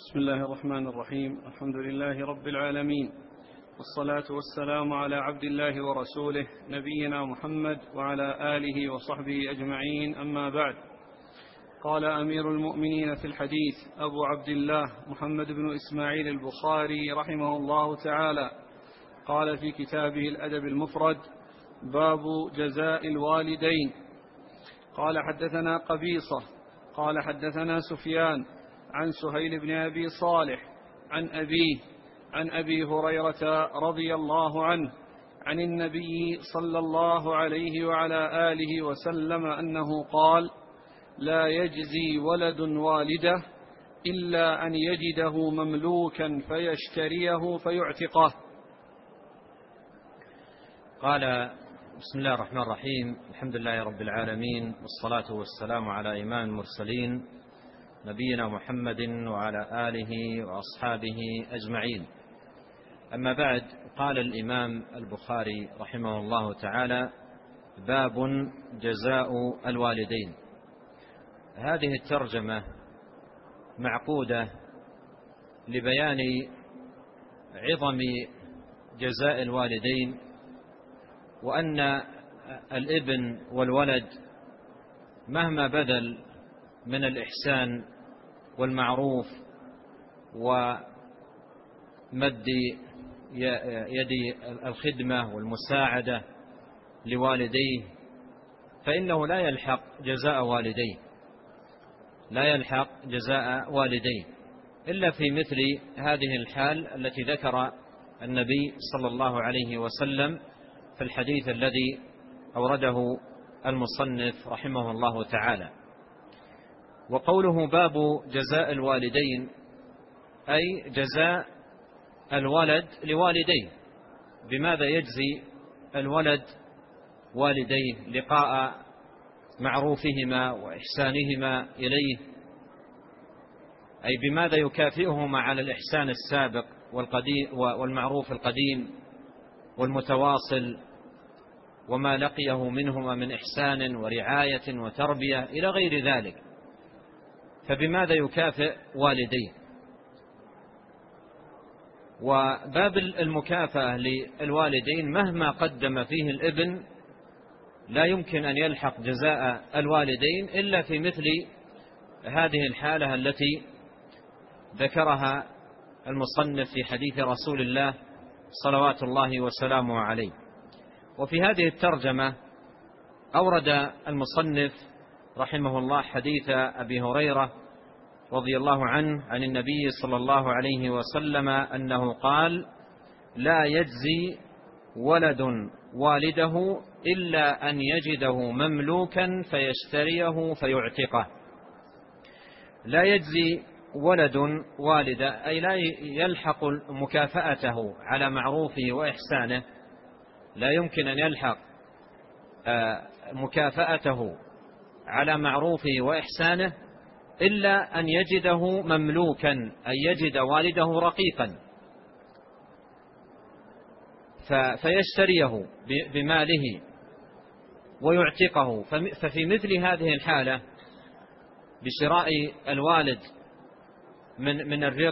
بسم الله الرحمن الرحيم. الحمد لله رب العالمين، والصلاة والسلام على عبد الله ورسوله نبينا محمد وعلى آله وصحبه أجمعين، أما بعد. قال أمير المؤمنين في الحديث أبو عبد الله محمد بن إسماعيل البخاري رحمه الله تعالى، قال في كتابه الأدب المفرد: باب جزاء الوالدين. قال حدثنا قبيصة قال حدثنا سفيان عن سهيل بن أبي صالح عن أبيه عن أبي هريرة رضي الله عنه عن النبي صلى الله عليه وعلى آله وسلم أنه قال: لا يجزي ولد والده إلا أن يجده مملوكا فيشتريه فيعتقه. قال: بسم الله الرحمن الرحيم، الحمد لله رب العالمين، والصلاة والسلام على إمام المرسلين نبينا محمد وعلى آله وأصحابه أجمعين، أما بعد. قال الإمام البخاري رحمه الله تعالى: باب جزاء الوالدين. هذه الترجمة معقودة لبيان عظم جزاء الوالدين، وأن الابن والولد مهما بذل من الإحسان والمعروف ومد يد الخدمة والمساعدة لوالديه فإنه لا يلحق جزاء والديه إلا في مثل هذه الحال التي ذكر النبي صلى الله عليه وسلم في الحديث الذي أورده المصنف رحمه الله تعالى. وقوله باب جزاء الوالدين أي جزاء الولد لوالديه، بماذا يجزي الولد والديه لقاء معروفهما وإحسانهما إليه، أي بماذا يكافئهما على الإحسان السابق والمعروف القديم والمتواصل، وما لقيه منهما من إحسان ورعاية وتربية إلى غير ذلك، فبماذا يكافئ والديه. وباب المكافأة للوالدين مهما قدم فيه الابن لا يمكن أن يلحق جزاء الوالدين إلا في مثل هذه الحالة التي ذكرها المصنف في حديث رسول الله صلوات الله وسلامه عليه. وفي هذه الترجمة أورد المصنف رحمه الله حديث أبي هريرة رضي الله عنه عن النبي صلى الله عليه وسلم أنه قال: لا يجزي ولد والده إلا أن يجده مملوكا فيشتريه فيعتقه. لا يجزي ولد والده أي لا يلحق مكافأته على معروفه وإحسانه، لا يمكن أن يلحق مكافأته على معروفه وإحسانه إلا أن يجده مملوكا، أي يجد والده رقيقا فيشتريه بماله ويعتقه. ففي مثل هذه الحالة بشراء الوالد من الرق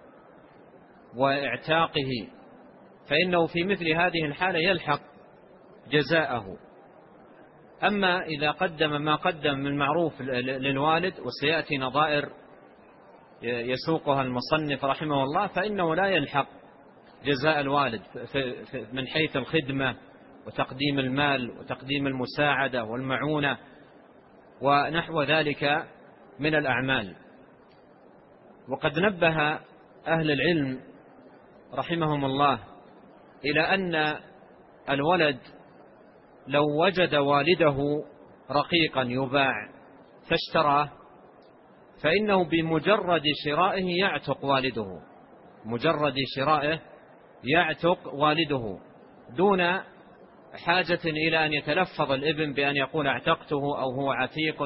واعتاقه، فإنه في مثل هذه الحالة يلحق جزاءه. أما إذا قدم ما قدم من معروف للوالد، وسيأتي نظائر يسوقها المصنف رحمه الله، فإنه لا يلحق جزاء الوالد من حيث الخدمة وتقديم المال وتقديم المساعدة والمعونة ونحو ذلك من الأعمال. وقد نبه أهل العلم رحمهم الله إلى أن الولد لو وجد والده رقيقا يباع فاشتراه، فإنه بمجرد شرائه يعتق والده، مجرد شرائه يعتق والده دون حاجة إلى أن يتلفظ الابن بأن يقول اعتقته أو هو عتيق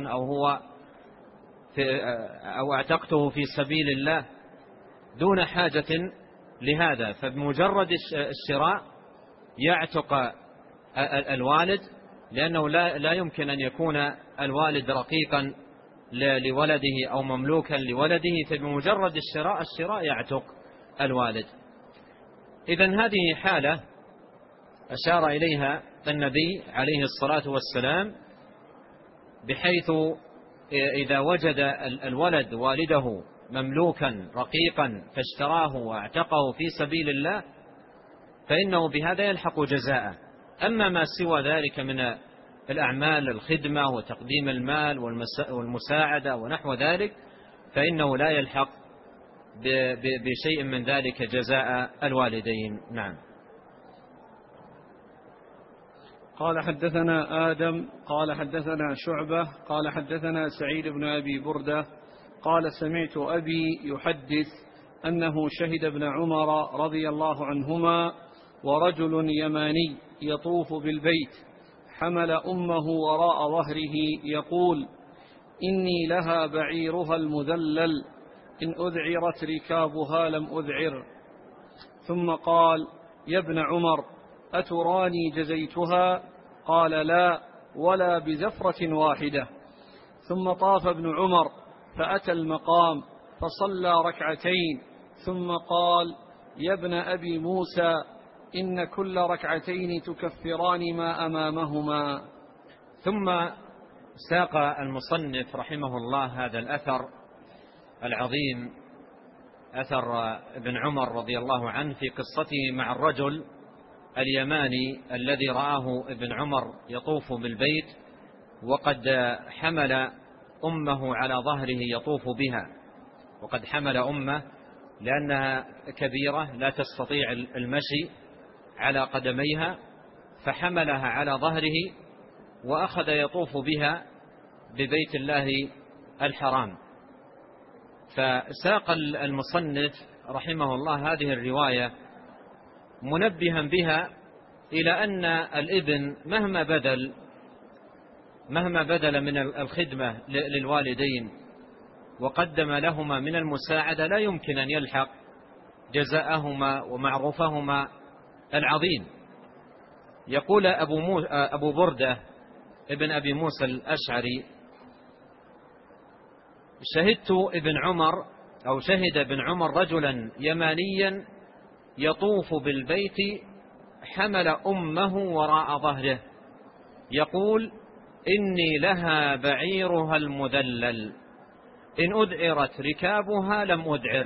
أو اعتقته في سبيل الله، دون حاجة لهذا. فبمجرد الشراء يعتق الوالد، لأنه لا يمكن أن يكون الوالد رقيقا لولده أو مملوكا لولده، فبمجرد الشراء يعتق الوالد. إذن هذه حالة أشار إليها النبي عليه الصلاة والسلام، بحيث إذا وجد الولد والده مملوكا رقيقا فاشتراه واعتقه في سبيل الله فإنه بهذا يلحق جزاءه. أما ما سوى ذلك من الأعمال الخدمة وتقديم المال والمساعدة ونحو ذلك فإنه لا يلحق بشيء من ذلك جزاء الوالدين. نعم. قال حدثنا آدم قال حدثنا شعبة قال حدثنا سعيد بن أبي بردة قال سمعت أبي يحدث أنه شهد ابن عمر رضي الله عنهما ورجل يماني يطوف بالبيت حمل أمه وراء ظهره يقول إني لها بعيرها المذلل إن أذعرت ركابها لم أذعر، ثم قال يا ابن عمر أتراني جزيتها؟ قال لا ولا بزفرة واحدة. ثم طاف ابن عمر فأتى المقام فصلى ركعتين ثم قال يا ابن أبي موسى إن كل ركعتين تكفران ما أمامهما. ثم ساق المصنف رحمه الله هذا الأثر العظيم، أثر ابن عمر رضي الله عنه في قصته مع الرجل اليماني الذي رآه ابن عمر يطوف بالبيت وقد حمل أمه على ظهره يطوف بها، وقد حمل أمه لأنها كبيرة لا تستطيع المشي على قدميها، فحملها على ظهره وأخذ يطوف بها ببيت الله الحرام. فساق المصنف رحمه الله هذه الرواية منبها بها إلى أن الابن مهما بذل من الخدمة للوالدين وقدم لهما من المساعدة لا يمكن أن يلحق جزاءهما ومعروفهما العظيم. يقول أبو بردة ابن أبي موسى الأشعري شهد ابن عمر رجلا يمانيا يطوف بالبيت حمل أمه وراء ظهره يقول إني لها بعيرها المذلل إن أذعرت ركابها لم أذعر،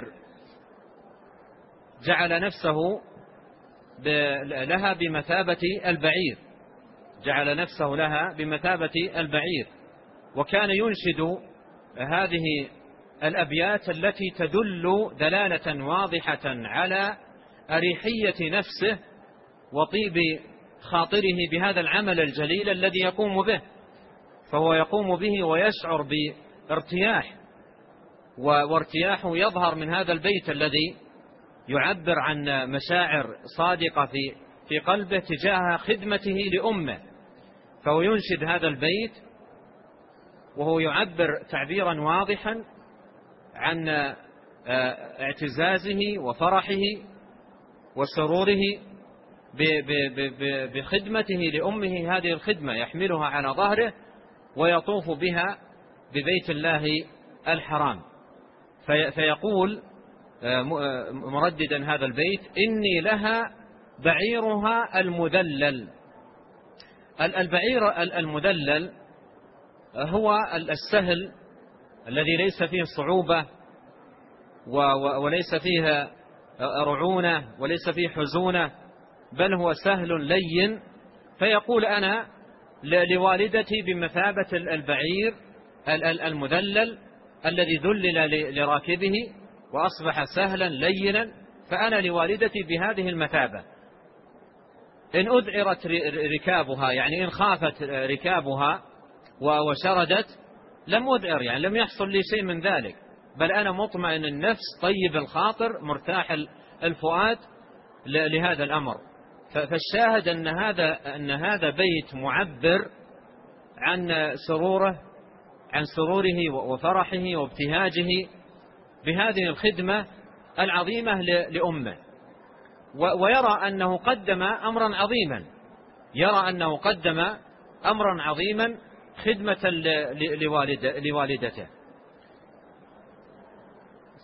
جعل نفسه لها بمثابة البعير، جعل نفسه لها بمثابة البعير. وكان ينشد هذه الأبيات التي تدل دلالة واضحة على أريحية نفسه وطيب خاطره بهذا العمل الجليل الذي يقوم به، فهو يقوم به ويشعر بارتياح، وارتياحه يظهر من هذا البيت الذي يعبر عن مشاعر صادقة في قلبه تجاه خدمته لأمه. فهو ينشد هذا البيت وهو يعبر تعبيرا واضحا عن اعتزازه وفرحه وسروره بخدمته لأمه، هذه الخدمة يحملها على ظهره ويطوف بها ببيت الله الحرام. فيقول مرددا هذا البيت إني لها بعيرها المذلل. البعير المذلل هو السهل الذي ليس فيه صعوبة وليس فيه رعونة وليس فيه حزونة، بل هو سهل لين. فيقول أنا لوالدتي بمثابة البعير المذلل الذي ذلل لراكبه وأصبح سهلا لينا، فأنا لوالدتي بهذه المثابة. إن أذعرت ركابها يعني إن خافت ركابها وشردت لم أذعر، يعني لم يحصل لي شيء من ذلك، بل أنا مطمئن النفس طيب الخاطر مرتاح الفؤاد لهذا الأمر. فالشاهد أن هذا بيت معبر عن سروره وفرحه وابتهاجه بهذه الخدمة العظيمة لأمه، ويرى أنه قدم أمرا عظيما خدمة لوالدته.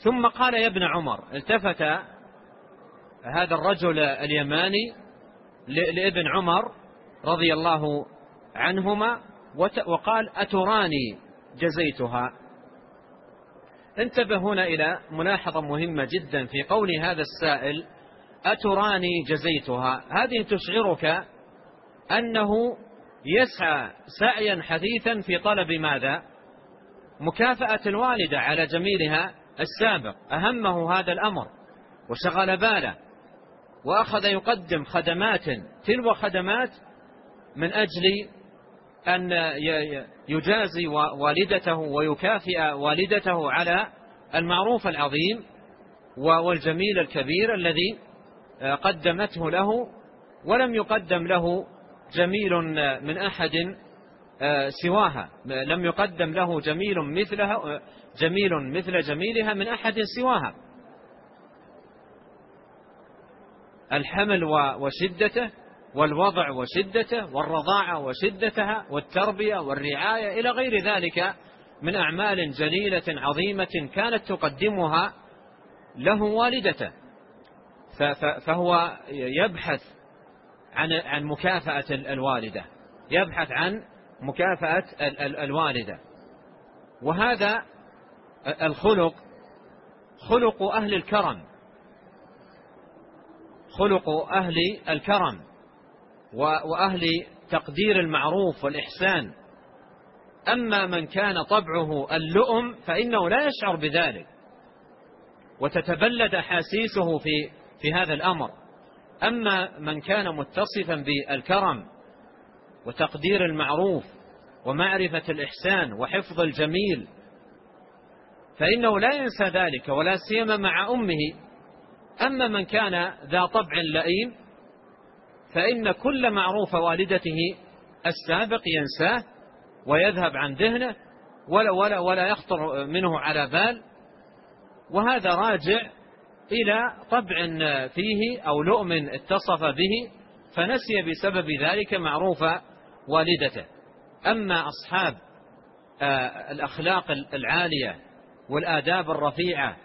ثم قال: يا ابن عمر. التفت هذا الرجل اليماني لابن عمر رضي الله عنهما وقال: أتراني جزيتها؟ انتبه هنا إلى ملاحظة مهمة جدا في قول هذا السائل: أتراني جزيتها. هذه تشعرك أنه يسعى سعيا حثيثا في طلب ماذا؟ مكافأة الوالدة على جميلها السابق. أهمه هذا الأمر وشغل باله، وأخذ يقدم خدمات تلو خدمات من أجل أن يجازي والدته ويكافئ والدته على المعروف العظيم والجميل الكبير الذي قدمته له، ولم يقدم له جميل من أحد سواها، لم يقدم له جميل مثل جميلها من أحد سواها. الحمل وشدته، والوضع وشدته، والرضاعة وشدتها، والتربية والرعاية إلى غير ذلك من أعمال جليلة عظيمة كانت تقدمها له والدته. فهو يبحث عن مكافأة الوالدة، يبحث عن مكافأة الوالدة. وهذا الخلق خلق أهل الكرم، خلق أهل الكرم وأهل تقدير المعروف والإحسان. أما من كان طبعه اللؤم فإنه لا يشعر بذلك، وتتبلد أحاسيسه في هذا الأمر. أما من كان متصفا بالكرم وتقدير المعروف ومعرفة الإحسان وحفظ الجميل فإنه لا ينسى ذلك، ولا سيما مع أمه. أما من كان ذا طبع لئيم فإن كل معروف والدته السابق ينساه ويذهب عن ذهنه ولا يخطر منه على بال، وهذا راجع إلى طبع فيه أو لؤم اتصف به فنسي بسبب ذلك معروف والدته. أما أصحاب الأخلاق العالية والآداب الرفيعة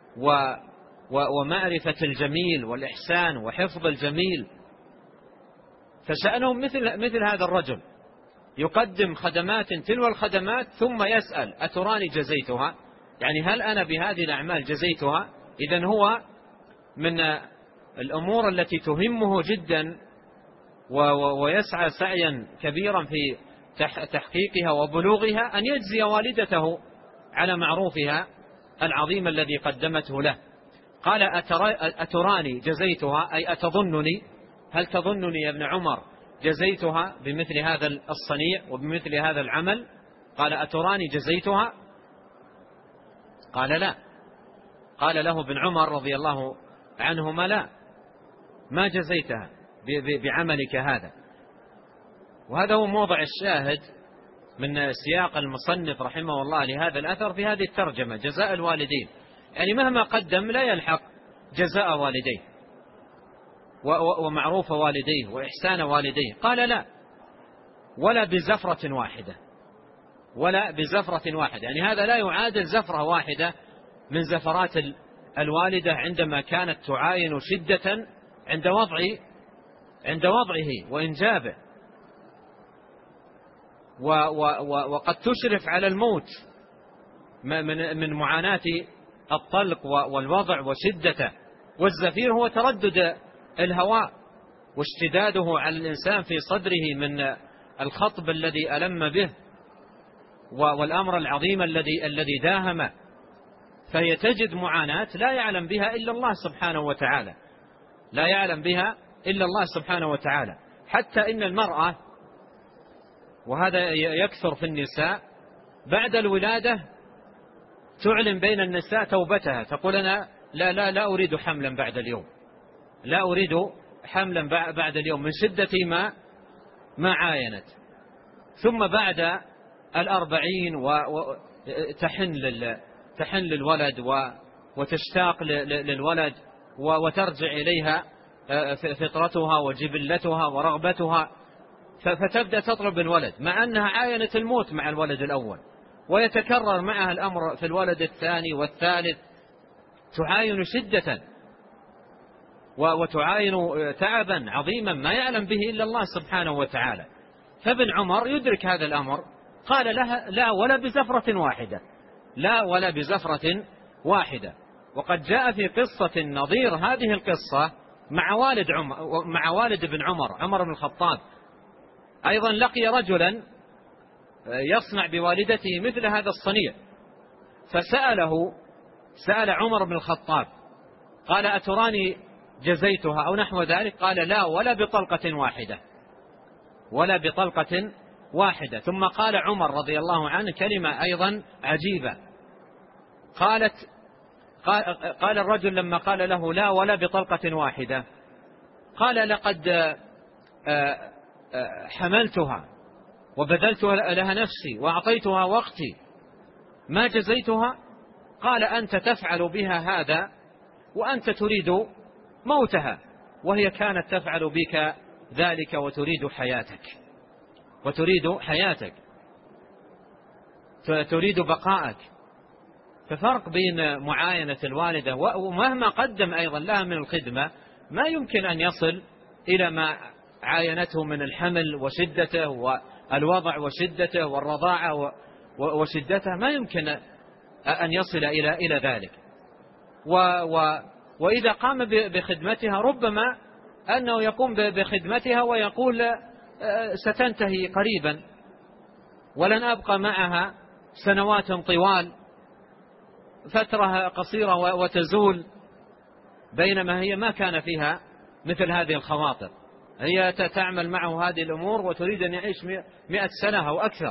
ومعرفة الجميل والإحسان وحفظ الجميل فشأنهم مثل هذا الرجل، يقدم خدمات تلو الخدمات ثم يسأل: أتراني جزيتها؟ يعني هل أنا بهذه الأعمال جزيتها؟ إذن هو من الأمور التي تهمه جدا ويسعى سعيا كبيرا في تحقيقها وبلوغها أن يجزي والدته على معروفها العظيم الذي قدمته له. قال: أتراني جزيتها؟ أي أتظنني؟ هل تظنني يا ابن عمر جزيتها بمثل هذا الصنيع وبمثل هذا العمل؟ قال: أتراني جزيتها؟ قال: لا. قال له ابن عمر رضي الله عنهما: لا، ما جزيتها بعملك هذا. وهذا هو موضع الشاهد من سياق المصنف رحمه الله لهذا الأثر في هذه الترجمة: جزاء الوالدين، يعني مهما قدم لا يلحق جزاء والديه ومعروف والديه وإحسان والديه. قال: لا، ولا بزفرة واحدة، ولا بزفرة واحدة، يعني هذا لا يعادل زفرة واحدة من زفرات الوالدة عندما كانت تعاين شدة عند وضعه وإنجابه، وقد تشرف على الموت من معاناة الطلق والوضع وشدته. والزفير هو تردد الهواء واشتداده على الإنسان في صدره من الخطب الذي ألم به والأمر العظيم الذي داهمه، فهي تجد معاناة لا يعلم بها إلا الله سبحانه وتعالى، لا يعلم بها إلا الله سبحانه وتعالى. حتى إن المرأة، وهذا يكثر في النساء، بعد الولادة تعلن بين النساء توبتها، تقول: أنا لا أريد حملا بعد اليوم، لا أريد حملا بعد اليوم، من شدة ما عاينت. ثم بعد 40 تحن للولد وتشتاق للولد وترجع إليها فطرتها وجبلتها ورغبتها، فتبدأ تطلب الولد مع أنها عاينت الموت مع الولد الأول، ويتكرر معها الأمر في الولد الثاني والثالث، تعاين شدة وتعاين تعبا عظيما ما يعلم به إلا الله سبحانه وتعالى. فابن عمر يدرك هذا الأمر، قال لها لا ولا بزفرة واحدة، لا ولا بزفرة واحدة. وقد جاء في قصة نظير هذه القصة مع والد ابن عمر بن الخطاب، أيضا لقي رجلا يصنع بوالدته مثل هذا الصنيع، سأل عمر بن الخطاب قال أتراني جزيتها أو نحو ذلك؟ قال لا ولا بطلقة واحدة، ولا بطلقة واحدة. ثم قال عمر رضي الله عنه كلمة أيضا عجيبة، قال الرجل لما قال له لا ولا بطلقة واحدة، قال لقد حملتها وبذلت لها نفسي وأعطيتها وقتي ما جزيتها؟ قال أنت تفعل بها هذا وأنت تريد موتها، وهي كانت تفعل بك ذلك وتريد حياتك تريد بقاءك. ففرق بين معاينة الوالدة ومهما قدم أيضا لها من الخدمة ما يمكن أن يصل إلى ما عاينته من الحمل وشدته والوضع وشدته والرضاعة وشدتها، ما يمكن أن يصل إلى ذلك. وإذا قام بخدمتها ربما أنه يقوم بخدمتها ويقول ستنتهي قريبا ولن أبقى معها سنوات طوال، فترة قصيرة وتزول، بينما هي ما كان فيها مثل هذه الخواطر. هي تعمل معه هذه الأمور وتريد أن يعيش 100 سنة أو أكثر،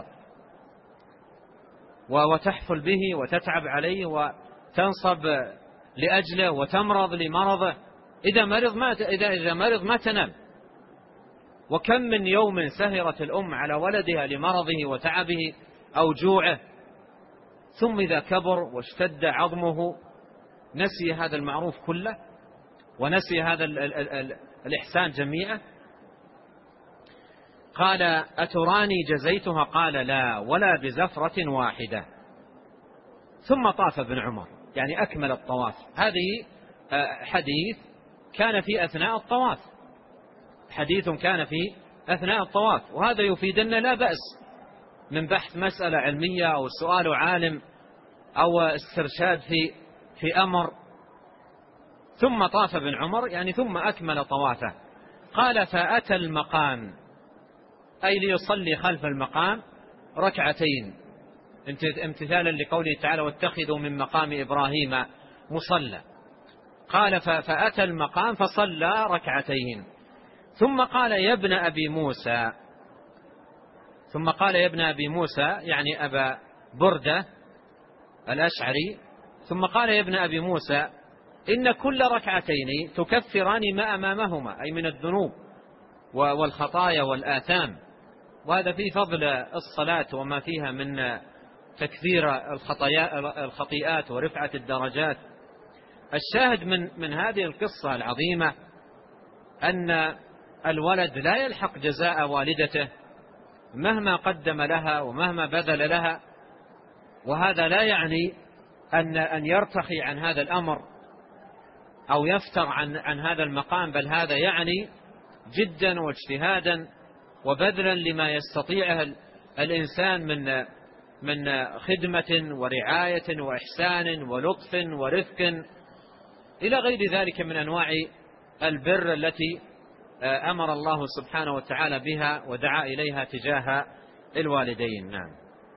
وتحفل به وتتعب عليه وتنصب لأجله وتمرض لمرضه، إذا مرض ما تنام. وكم من يوم سهرت الأم على ولدها لمرضه وتعبه أو جوعه، ثم إذا كبر واشتد عظمه نسي هذا المعروف كله ونسي هذا الإحسان جميعا. قال أتراني جزيتها؟ قال لا ولا بزفرة واحدة. ثم طاف ابن عمر، يعني أكمل الطواف. هذه حديث كان في أثناء الطواف، حديث كان في أثناء الطواف، وهذا يفيدنا لا بأس من بحث مسألة علمية أو سؤال عالم أو استرشاد في أمر. ثم طاف ابن عمر، يعني ثم أكمل طوافه. قال فأتى المقام، أي ليصلي خلف المقام ركعتين امتثالا لقوله تعالى واتخذوا من مقام إبراهيم مصلى. قال فأتى المقام فصلى ركعتين، ثم قال يا ابن أبي موسى، يعني أبا بردة الأشعري، ثم قال يا ابن أبي موسى إن كل ركعتين تكفران ما أمامهما، أي من الذنوب والخطايا والآثام. وهذا في فضل الصلاة وما فيها من تكثير الخطيئات ورفعة الدرجات. الشاهد من هذه القصة العظيمة أن الولد لا يلحق جزاء والدته مهما قدم لها ومهما بذل لها، وهذا لا يعني أن يرتخي عن هذا الأمر أو يفتر عن هذا المقام، بل هذا يعني جدا واجتهادا وبذلا لما يستطيعه الإنسان من خدمة ورعاية وإحسان ولطف ورفق إلى غير ذلك من أنواع البر التي أمر الله سبحانه وتعالى بها ودعا إليها تجاه الوالدين. نعم.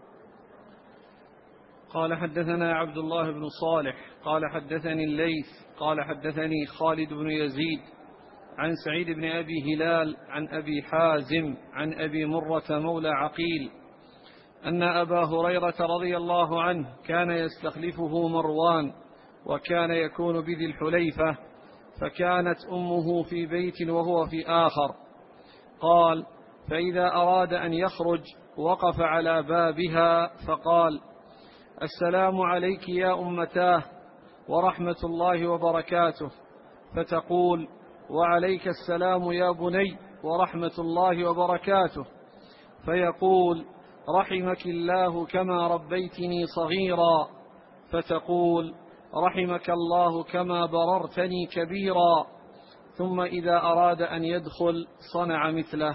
قال حدثنا عبد الله بن صالح قال حدثني الليث قال حدثني خالد بن يزيد عن سعيد بن أبي هلال عن أبي حازم عن أبي مرة مولى عقيل أن أبا هريرة رضي الله عنه كان يستخلفه مروان، وكان يكون بذي الحليفة، فكانت أمه في بيت وهو في آخر. قال فإذا أراد أن يخرج وقف على بابها فقال السلام عليك يا أمتاه ورحمة الله وبركاته، فتقول وعليك السلام يا بني ورحمة الله وبركاته، فيقول رحمك الله كما ربيتني صغيرا، فتقول رحمك الله كما بررتني كبيرا، ثم إذا أراد أن يدخل صنع مثله.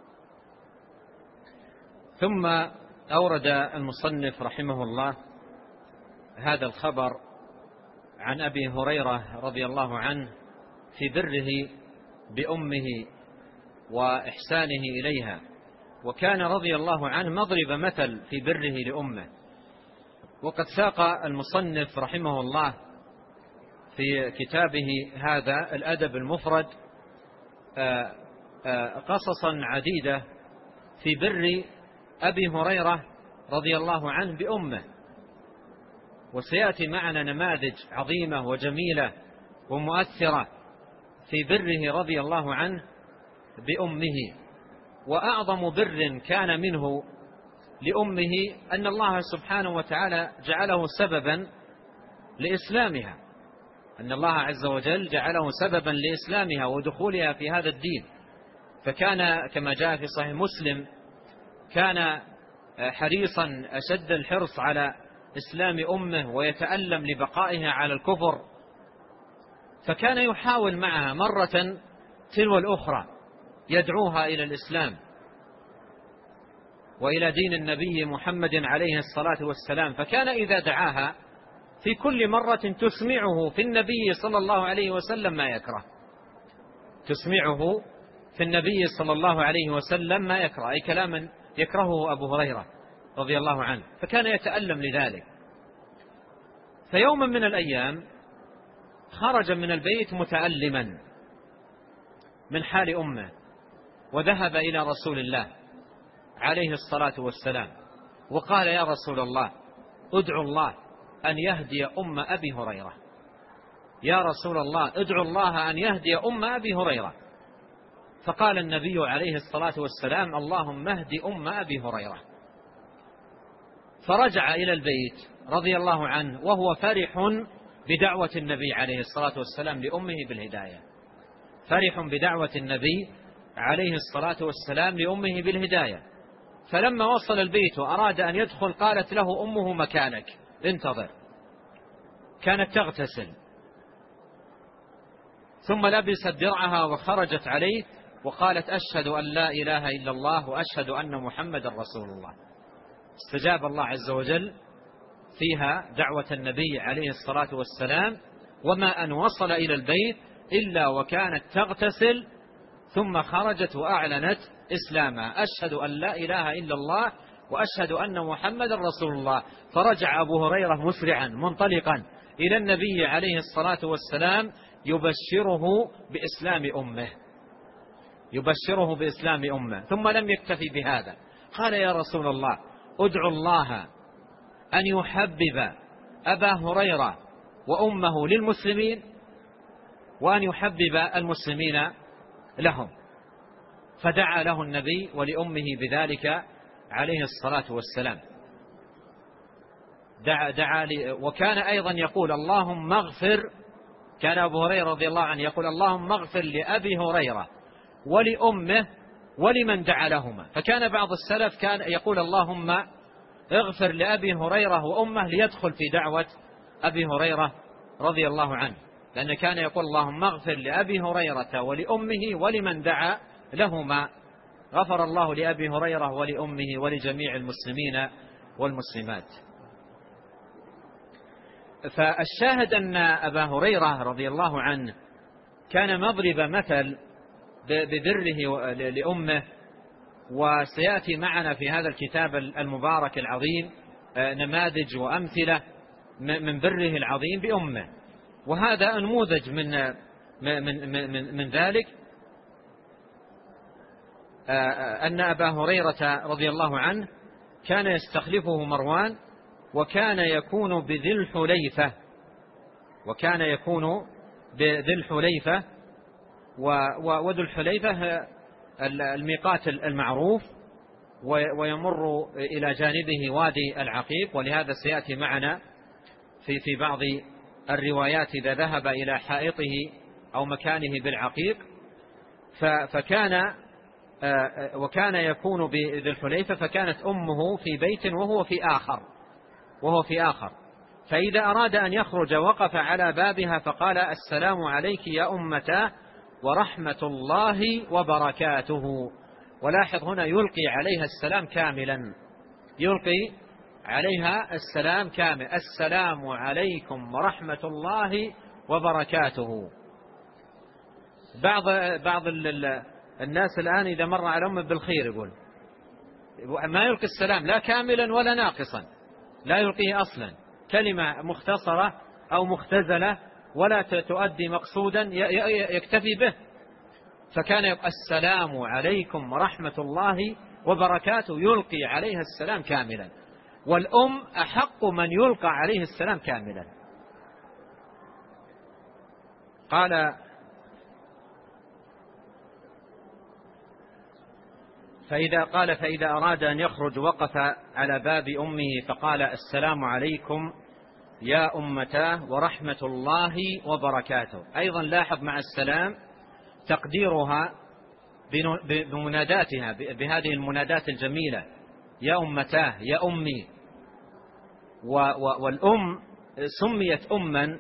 ثم أورد المصنف رحمه الله هذا الخبر عن أبي هريرة رضي الله عنه في بره بأمه وإحسانه إليها، وكان رضي الله عنه مضرب مثل في بره لأمه. وقد ساق المصنف رحمه الله في كتابه هذا الأدب المفرد قصصا عديدة في بر أبي هريرة رضي الله عنه بأمه، وسيأتي معنا نماذج عظيمة وجميلة ومؤثرة في بره رضي الله عنه بأمه. وأعظم بر كان منه لأمه أن الله سبحانه وتعالى جعله سببا لإسلامها، أن الله عز وجل جعله سببا لإسلامها ودخولها في هذا الدين. فكان كما جاء في صحيح مسلم كان حريصا أشد الحرص على إسلام أمه ويتألم لبقائها على الكفر، فكان يحاول معها مرة تلو الأخرى يدعوها إلى الإسلام وإلى دين النبي محمد عليه الصلاة والسلام. فكان إذا دعاها في كل مرة تسمعه في النبي صلى الله عليه وسلم ما يكره، تسمعه في النبي صلى الله عليه وسلم ما يكره، أي كلاما يكرهه أبو هريرة رضي الله عنه، فكان يتألم لذلك. فيوما من الأيام خرج من البيت متألما من حال أمه، وذهب إلى رسول الله عليه الصلاة والسلام وقال: يا رسول الله، ادعو الله أن يهدي أم أبي هريرة، يا رسول الله ادعو الله أن يهدي أم أبي هريرة. فقال النبي عليه الصلاة والسلام: اللهم اهد أم أبي هريرة. فرجع إلى البيت رضي الله عنه وهو فرح بدعوة النبي عليه الصلاة والسلام لأمه بالهداية، فرح بدعوة النبي عليه الصلاة والسلام لأمه بالهداية. فلما وصل البيت وأراد أن يدخل قالت له أمه: مكانك، انتظر. كانت تغتسل، ثم لبست درعها وخرجت عليه وقالت: أشهد أن لا إله إلا الله وأشهد أن محمد رسول الله. استجاب الله عز وجل فيها دعوة النبي عليه الصلاة والسلام، وما أن وصل إلى البيت إلا وكانت تغتسل ثم خرجت وأعلنت إسلامها: أشهد أن لا إله إلا الله وأشهد أن محمد رسول الله. فرجع أبو هريرة مسرعا منطلقا إلى النبي عليه الصلاة والسلام يبشره بإسلام أمه، يبشره بإسلام أمه. ثم لم يكتفي بهذا، قال: يا رسول الله، ادعو الله أن يحبب أبا هريرة وأمه للمسلمين وأن يحبب المسلمين لهم. فدعا له النبي ولأمه بذلك عليه الصلاة والسلام، دعا وكان أيضا يقول: اللهم اغفر، كان أبو هريرة رضي الله عنه يقول: اللهم اغفر لأبي هريرة ولأمه ولمن دعا لهما. فكان بعض السلف كان يقول: اللهم اغفر لأبي هريرة وأمه ليدخل في دعوة أبي هريرة رضي الله عنه، لأن كان يقول: اللهم اغفر لأبي هريرة ولأمه ولمن دعا لهما. غفر الله لأبي هريرة ولأمه ولجميع المسلمين والمسلمات. فالشاهد أن أبا هريرة رضي الله عنه كان مضرب مثل ببره لأمه، وسيأتي معنا في هذا الكتاب المبارك العظيم نماذج وأمثلة من بره العظيم بأمه. وهذا نموذج من ذلك أن أبا هريرة رضي الله عنه كان يستخلفه مروان، وكان يكون بذي الحليفة، وكان يكون بذي الحليفة، وذو الحليفة الميقات المعروف، ويمر إلى جانبه وادي العقيق. ولهذا سيأتي معنا في بعض الروايات إذا ذهب إلى حائطه أو مكانه بالعقيق. وكان يكون بذي الحليفة، فكانت أمه في بيت وهو في آخر، فإذا أراد أن يخرج وقف على بابها فقال السلام عليك يا أمتاه ورحمة الله وبركاته. ولاحظ هنا يلقي عليها السلام كاملا، يلقي عليها السلام كامل، السلام عليكم ورحمة الله وبركاته. بعض الناس الآن إذا مر على أمه بالخير يقول ما يلقي السلام لا كاملا ولا ناقصا، لا يلقيه أصلا، كلمة مختصرة أو مختزلة ولا تؤدي مقصودا يكتفي به. فكان السلام عليكم ورحمة الله وبركاته يلقي عليها السلام كاملا، والأم أحق من يلقى عليه السلام كاملا. قال فإذا أراد أن يخرج وقف على باب أمه فقال السلام عليكم يا أمتاه ورحمة الله وبركاته. أيضا لاحظ مع السلام تقديرها بمناداتها بهذه المنادات الجميلة، يا أمتاه يا أمي. والأم سميت أما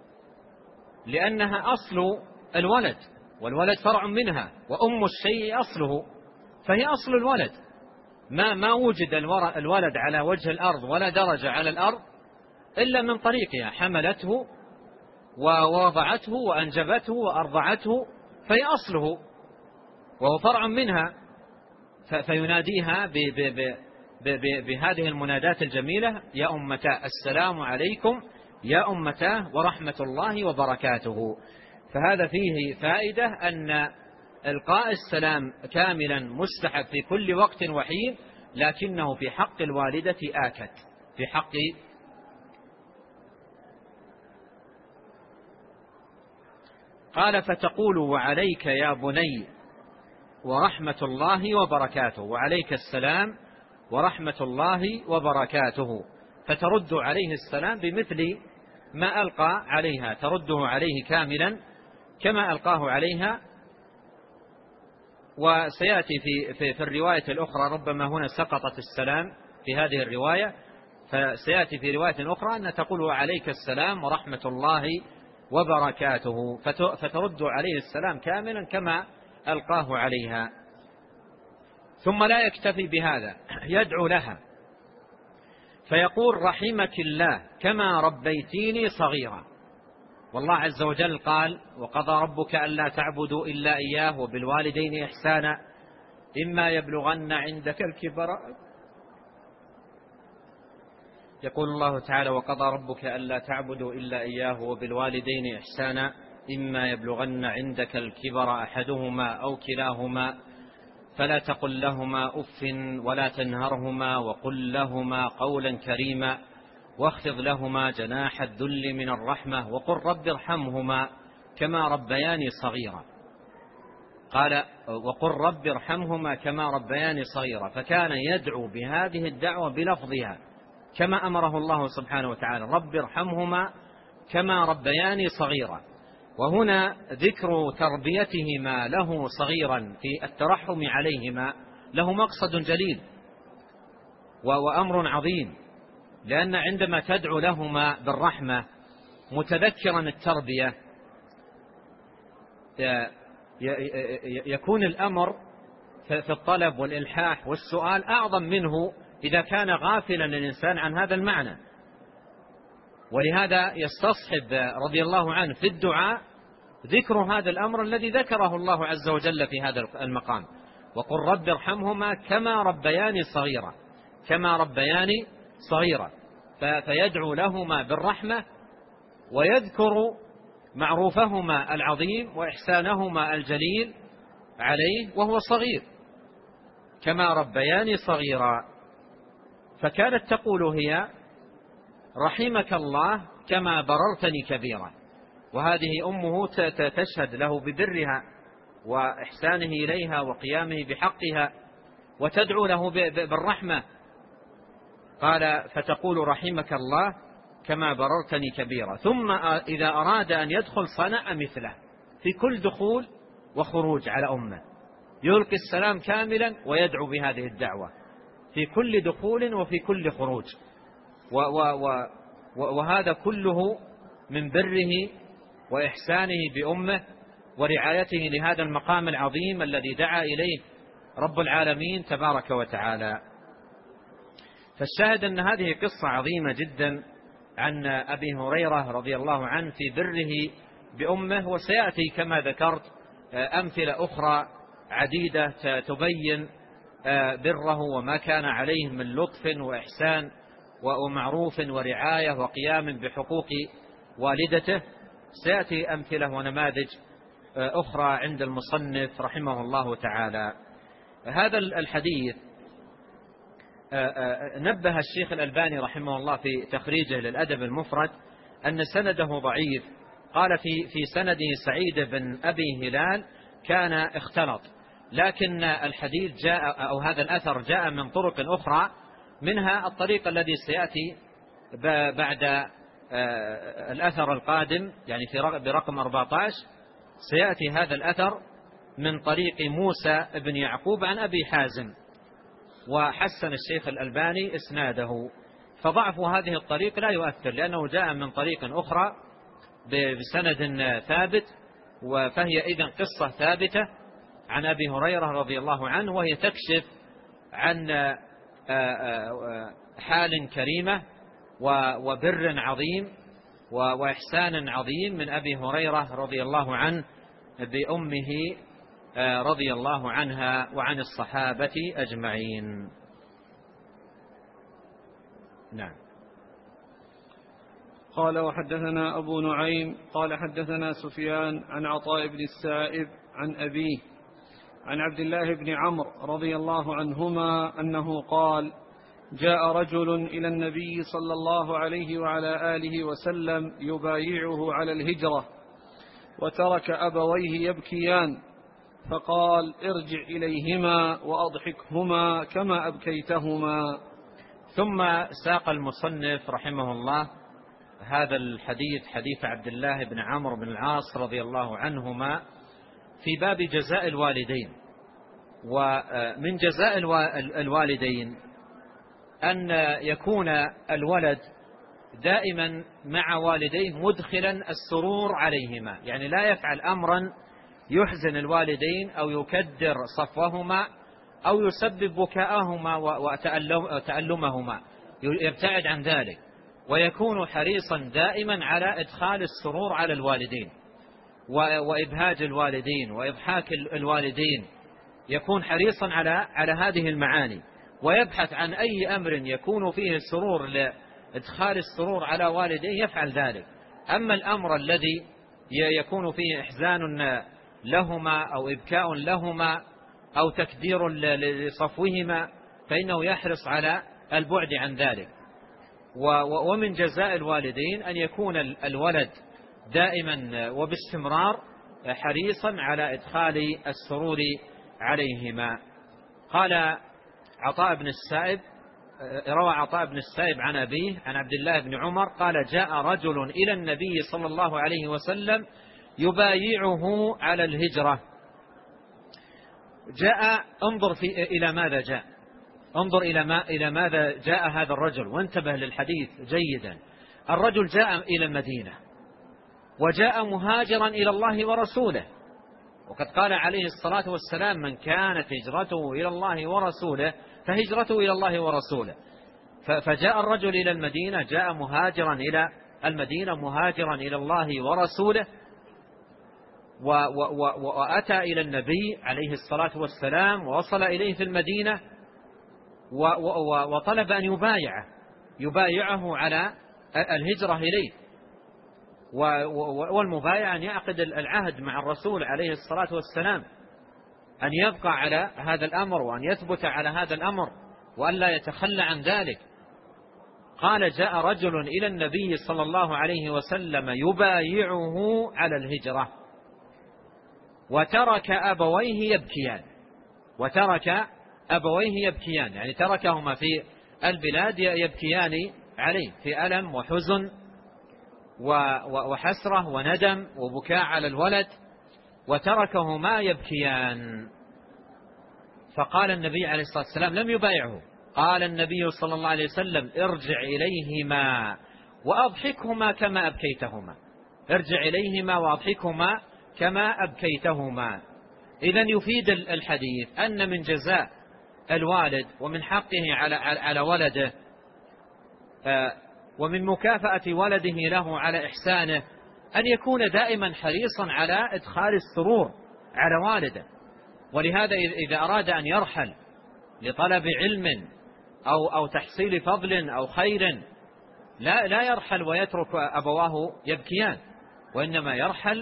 لأنها أصل الولد، والولد فرع منها، وأم الشيء أصله، فهي أصل الولد. ما وجد الولد على وجه الأرض ولا درجة على الأرض إلا من طريقها، حملته ووضعته وأنجبته وأرضعته، فهي أصله وهو فرع منها. فيناديها بهذه المنادات الجميلة، يا أمتاه السلام عليكم يا أمتاه ورحمة الله وبركاته. فهذا فيه فائدة أن إلقاء السلام كاملا مستحب في كل وقت وحين، لكنه في حق الوالدة آكد. في حق قال فتقول وعليك يا بني ورحمة الله وبركاته، وعليك السلام ورحمة الله وبركاته، فترد عليه السلام بمثل ما ألقى عليها، ترده عليه كاملا كما ألقاه عليها. وسيأتي في الرواية الأخرى، ربما هنا سقطت السلام في هذه الرواية، فسيأتي في رواية أخرى أن تقول وعليك السلام ورحمة الله وبركاته، فترد عليه السلام كاملا كما ألقاه عليها. ثم لا يكتفي بهذا، يدعو لها فيقول رحمك الله كما ربيتيني صغيرا. والله عز وجل قال وقضى ربك ألا تعبدوا إلا إياه وبالوالدين إحسانا إما يبلغن عندك الكبر. يقول الله تعالى وقضى ربك ألا تعبدوا إلا إياه وبالوالدين إحسانا إما يبلغن عندك الكبر أحدهما أو كلاهما فلا تقل لهما أف ولا تنهرهما وقل لهما قولا كريما واخفض لهما جناح الذل من الرحمة وقل رب ارحمهما كما ربياني صغيرا. قال وقل رب ارحمهما كما ربياني صغيرا، فكان يدعو بهذه الدعوة بلفظها كما أمره الله سبحانه وتعالى، رب ارحمهما كما ربياني صغيرا. وهنا ذكر تربيتهما له صغيرا في الترحم عليهما له مقصد جليل وأمر عظيم، لأن عندما تدعو لهما بالرحمة متذكرا التربية يكون الأمر في الطلب والإلحاح والسؤال أعظم منه إذا كان غافلا الإنسان عن هذا المعنى. ولهذا يستصحب رضي الله عنه في الدعاء ذكر هذا الأمر الذي ذكره الله عز وجل في هذا المقام، وقل رب ارحمهما كما ربياني صغيرا، كما ربياني صغيرا. فيدعو لهما بالرحمة ويذكر معروفهما العظيم وإحسانهما الجليل عليه وهو صغير، كما ربياني صغيرا. فكانت تقول هي رحمك الله كما بررتني كبيرا، وهذه أمه تشهد له ببرها وإحسانه إليها وقيامه بحقها وتدعو له بالرحمة. قال فتقول رحمك الله كما بررتني كبيرا. ثم إذا أراد أن يدخل صنع مثله في كل دخول وخروج على أمه، يلقي السلام كاملا ويدعو بهذه الدعوة في كل دخول وفي كل خروج. وهذا كله من بره وإحسانه بأمه ورعايته لهذا المقام العظيم الذي دعا إليه رب العالمين تبارك وتعالى. فالشاهد أن هذه قصة عظيمة جدا عن أبي هريرة رضي الله عنه في بره بأمه، وسيأتي كما ذكرت أمثلة أخرى عديدة تبين بره وما كان عليه من لطف وإحسان ومعروف ورعاية وقيام بحقوق والدته. سيأتي أمثلة ونماذج أخرى عند المصنف رحمه الله تعالى. هذا الحديث نبه الشيخ الألباني رحمه الله في تخريجه للأدب المفرد أن سنده ضعيف. قال في سنده سعيد بن أبي هلال كان اختلط، لكن الحديث جاء أو هذا الأثر جاء من طرق أخرى، منها الطريق الذي سيأتي بعد الأثر القادم، يعني برقم 14 سيأتي هذا الأثر من طريق موسى بن يعقوب عن أبي حازم، وحسن الشيخ الألباني إسناده. فضعف هذه الطريق لا يؤثر، لأنه جاء من طريق أخرى بسند ثابت، فهي إذن قصة ثابتة عن أبي هريرة رضي الله عنه، وهي تكشف عن حال كريمة وبر عظيم وإحسان عظيم من أبي هريرة رضي الله عنه بأمه رضي الله عنها وعن الصحابة أجمعين. نعم. قال وحدثنا أبو نعيم قال حدثنا سفيان عن عطاء بن السائب عن أبيه عن عبد الله بن عمرو رضي الله عنهما أنه قال: جاء رجل إلى النبي صلى الله عليه وعلى آله وسلم يبايعه على الهجرة، وترك أبويه يبكيان، فقال: ارجع إليهما وأضحكهما كما أبكيتهما. ثم ساق المصنف رحمه الله هذا الحديث، حديث عبد الله بن عمرو بن العاص رضي الله عنهما، في باب جزاء الوالدين. ومن جزاء الوالدين أن يكون الولد دائما مع والديه مدخلا السرور عليهما، يعني لا يفعل أمرا يحزن الوالدين أو يكدر صفوهما أو يسبب بكاءهما وتألمهما، يبتعد عن ذلك، ويكون حريصا دائما على إدخال السرور على الوالدين وإبهاج الوالدين وإضحاك الوالدين، يكون حريصا على هذه المعاني، ويبحث عن أي أمر يكون فيه السرور لإدخال السرور على والديه يفعل ذلك. أما الأمر الذي يكون فيه إحزان لهما أو إبكاء لهما أو تكدير لصفوهما فإنه يحرص على البعد عن ذلك. ومن جزاء الوالدين أن يكون الولد دائما وباستمرار حريصا على إدخال السرور عليهما. قال عطاء بن السائب، روى عطاء بن السائب عن أبيه عن عبد الله بن عمر قال: جاء رجل إلى النبي صلى الله عليه وسلم يبايعه على الهجرة. جاء، انظر إلى ماذا جاء، انظر إلى ماذا جاء هذا الرجل، وانتبه للحديث جيدا. الرجل جاء إلى المدينة وجاء مهاجرا إلى الله ورسوله، وقد قال عليه الصلاة والسلام: من كانت هجرته إلى الله ورسوله فهجرته إلى الله ورسوله. فجاء الرجل إلى المدينة، جاء مهاجرا إلى المدينة، مهاجرا إلى الله ورسوله، وأتى إلى النبي عليه الصلاة والسلام ووصل إليه في المدينة وطلب أن يبايعه على الهجرة إليه. والمبايع أن يعقد العهد مع الرسول عليه الصلاة والسلام، أن يبقى على هذا الأمر وأن يثبت على هذا الأمر وأن لا يتخلى عن ذلك. قال: جاء رجل إلى النبي صلى الله عليه وسلم يبايعه على الهجرة وترك أبويه يبكيان، يعني تركهما في البلاد يبكيان عليه في ألم وحزن وحسرة وندم وبكاء على الولد، وتركهما يبكيان. فقال النبي عليه الصلاة والسلام: لم يبايعه. قال النبي صلى الله عليه وسلم: ارجع إليهما وأضحكهما كما أبكيتهما. ارجع إليهما وأضحكهما كما أبكيتهما. إذن يفيد الحديث أن من جزاء الوالد ومن حقه على ولده ومن مكافأة ولده له على إحسانه أن يكون دائما حريصا على إدخال السرور على والده. ولهذا إذا أراد أن يرحل لطلب علم أو تحصيل فضل أو خير لا يرحل ويترك أبواه يبكيان، وإنما يرحل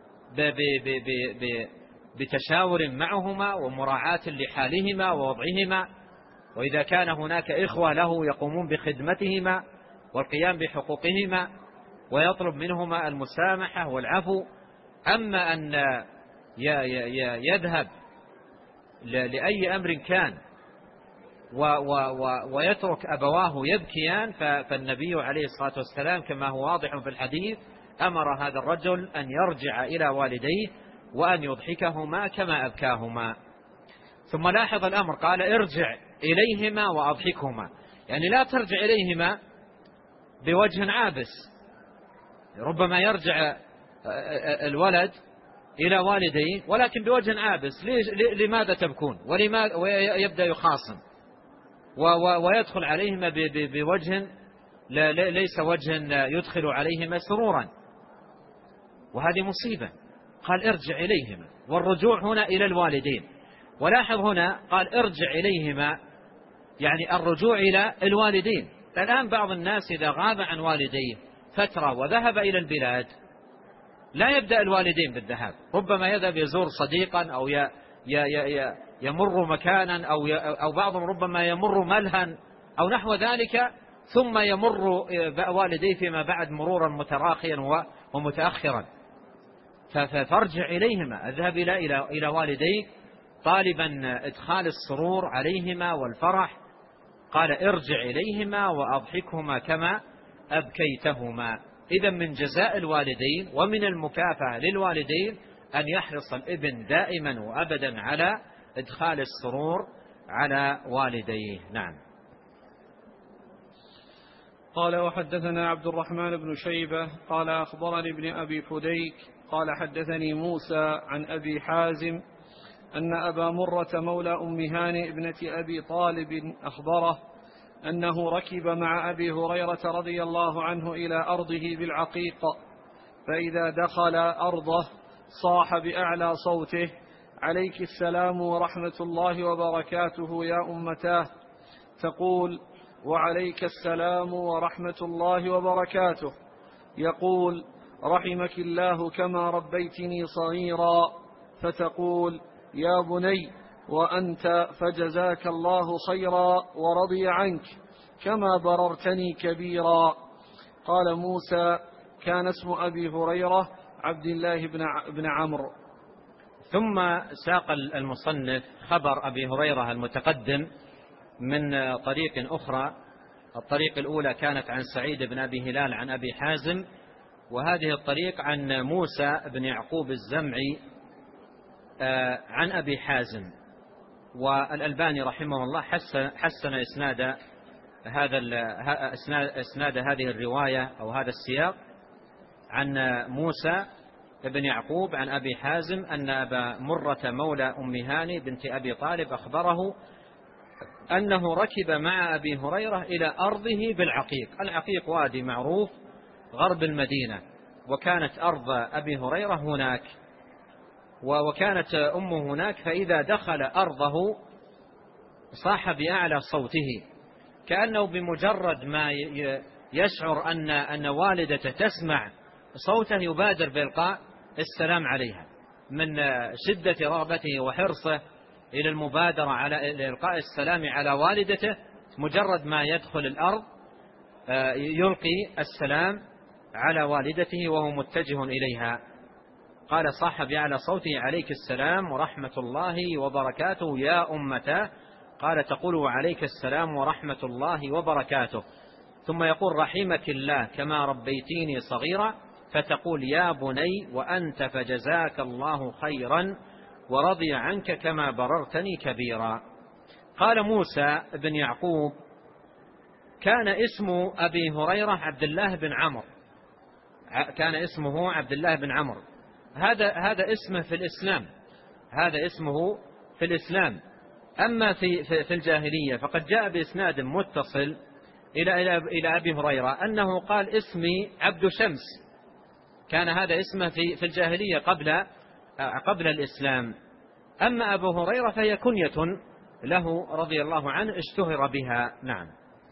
بتشاور معهما ومراعاة لحالهما ووضعهما، وإذا كان هناك إخوة له يقومون بخدمتهما والقيام بحقوقهما ويطلب منهما المسامحة والعفو. أما أن يذهب لأي أمر كان ويترك أبواه يبكيان، فالنبي عليه الصلاة والسلام كما هو واضح في الحديث أمر هذا الرجل أن يرجع إلى والديه وأن يضحكهما كما أبكاهما. ثم لاحظ الأمر، قال ارجع إليهما وأضحكهما، يعني لا ترجع إليهما بوجه عابس. ربما يرجع الولد إلى والديه ولكن بوجه عابس، لماذا تبكون؟ ويبدأ يخاصم ويدخل عليهما بوجه ليس وجه يدخل عليهما سرورا، وهذه مصيبة. قال ارجع إليهما، والرجوع هنا إلى الوالدين. ولاحظ هنا قال ارجع إليهما، يعني الرجوع إلى الوالدين. الآن بعض الناس إذا غاب عن والديه فترة وذهب إلى البلاد لا يبدأ الوالدين بالذهاب، ربما يذهب يزور صديقا أو يمر مكانا أو بعضهم ربما يمر ملها أو نحو ذلك، ثم يمر والديه فيما بعد مرورا متراخيا ومتأخرا. فارجع إليهما، اذهب إلى والديك طالبا إدخال السرور عليهما والفرح. قال ارجع إليهما وأضحكهما كما أبكيتهما. إذا من جزاء الوالدين ومن المكافأة للوالدين أن يحرص الابن دائما وأبدا على إدخال السرور على والديه. نعم. قال وحدثنا عبد الرحمن بن شيبة قال أخبرني ابن أبي فديك قال حدثني موسى عن أبي حازم أن أبا مرة مولى أم هانئ ابنة أبي طالب أخبره أنه ركب مع أبي هريرة رضي الله عنه إلى أرضه بالعقيق، فإذا دخل أرضه صاح بأعلى صوته: عليك السلام ورحمة الله وبركاته يا أمتاه. تقول: وعليك السلام ورحمة الله وبركاته. يقول: رحمك الله كما ربيتني صغيرا. فتقول: يا بني وأنت فجزاك الله خيرا ورضي عنك كما بررتني كبيرا. قال موسى: كان اسم أبي هريرة عبد الله بن عمرو. ثم ساق المصنف خبر أبي هريرة المتقدم من طريق أخرى. الطريق الأولى كانت عن سعيد بن أبي هلال عن أبي حازم، وهذه الطريق عن موسى بن يعقوب الزمعي عن أبي حازم. والألباني رحمه الله حسن إسناد هذه الرواية أو هذا السياق عن موسى بن يعقوب عن أبي حازم أن أبا مرة مولى أم هانئ بنت أبي طالب أخبره أنه ركب مع أبي هريرة إلى أرضه بالعقيق. العقيق وادي معروف غرب المدينة، وكانت أرض أبي هريرة هناك، وكانت أمه هناك. فإذا دخل أرضه صاح بأعلى صوته، كأنه بمجرد ما يشعر أن والدته تسمع صوته يبادر بإلقاء السلام عليها، من شدة رغبته وحرصه إلى المبادرة على إلقاء السلام على والدته. مجرد ما يدخل الأرض يلقي السلام على والدته وهو متجه إليها. قال: صاح بأعلى صوته: عليك السلام ورحمة الله وبركاته يا أمتاه. قال: تقول: وعليك السلام ورحمة الله وبركاته. ثم يقول: رحمك الله كما ربيتيني صغيرا. فتقول: يا بني وأنت فجزاك الله خيرا ورضي عنك كما بررتني كبيرا. قال موسى بن يعقوب: كان اسم أبي هريرة عبد الله بن عمرو، كان اسمه عبد الله بن عمرو. هذا اسمه في الإسلام، هذا اسمه في الإسلام. أما في الجاهلية فقد جاء بإسناد متصل إلى أبي هريرة أنه قال اسمي عبد شمس. كان هذا اسمه في الجاهلية قبل الإسلام. أما أبو هريرة فهي كنية له رضي الله عنه اشتهر بها. نعم.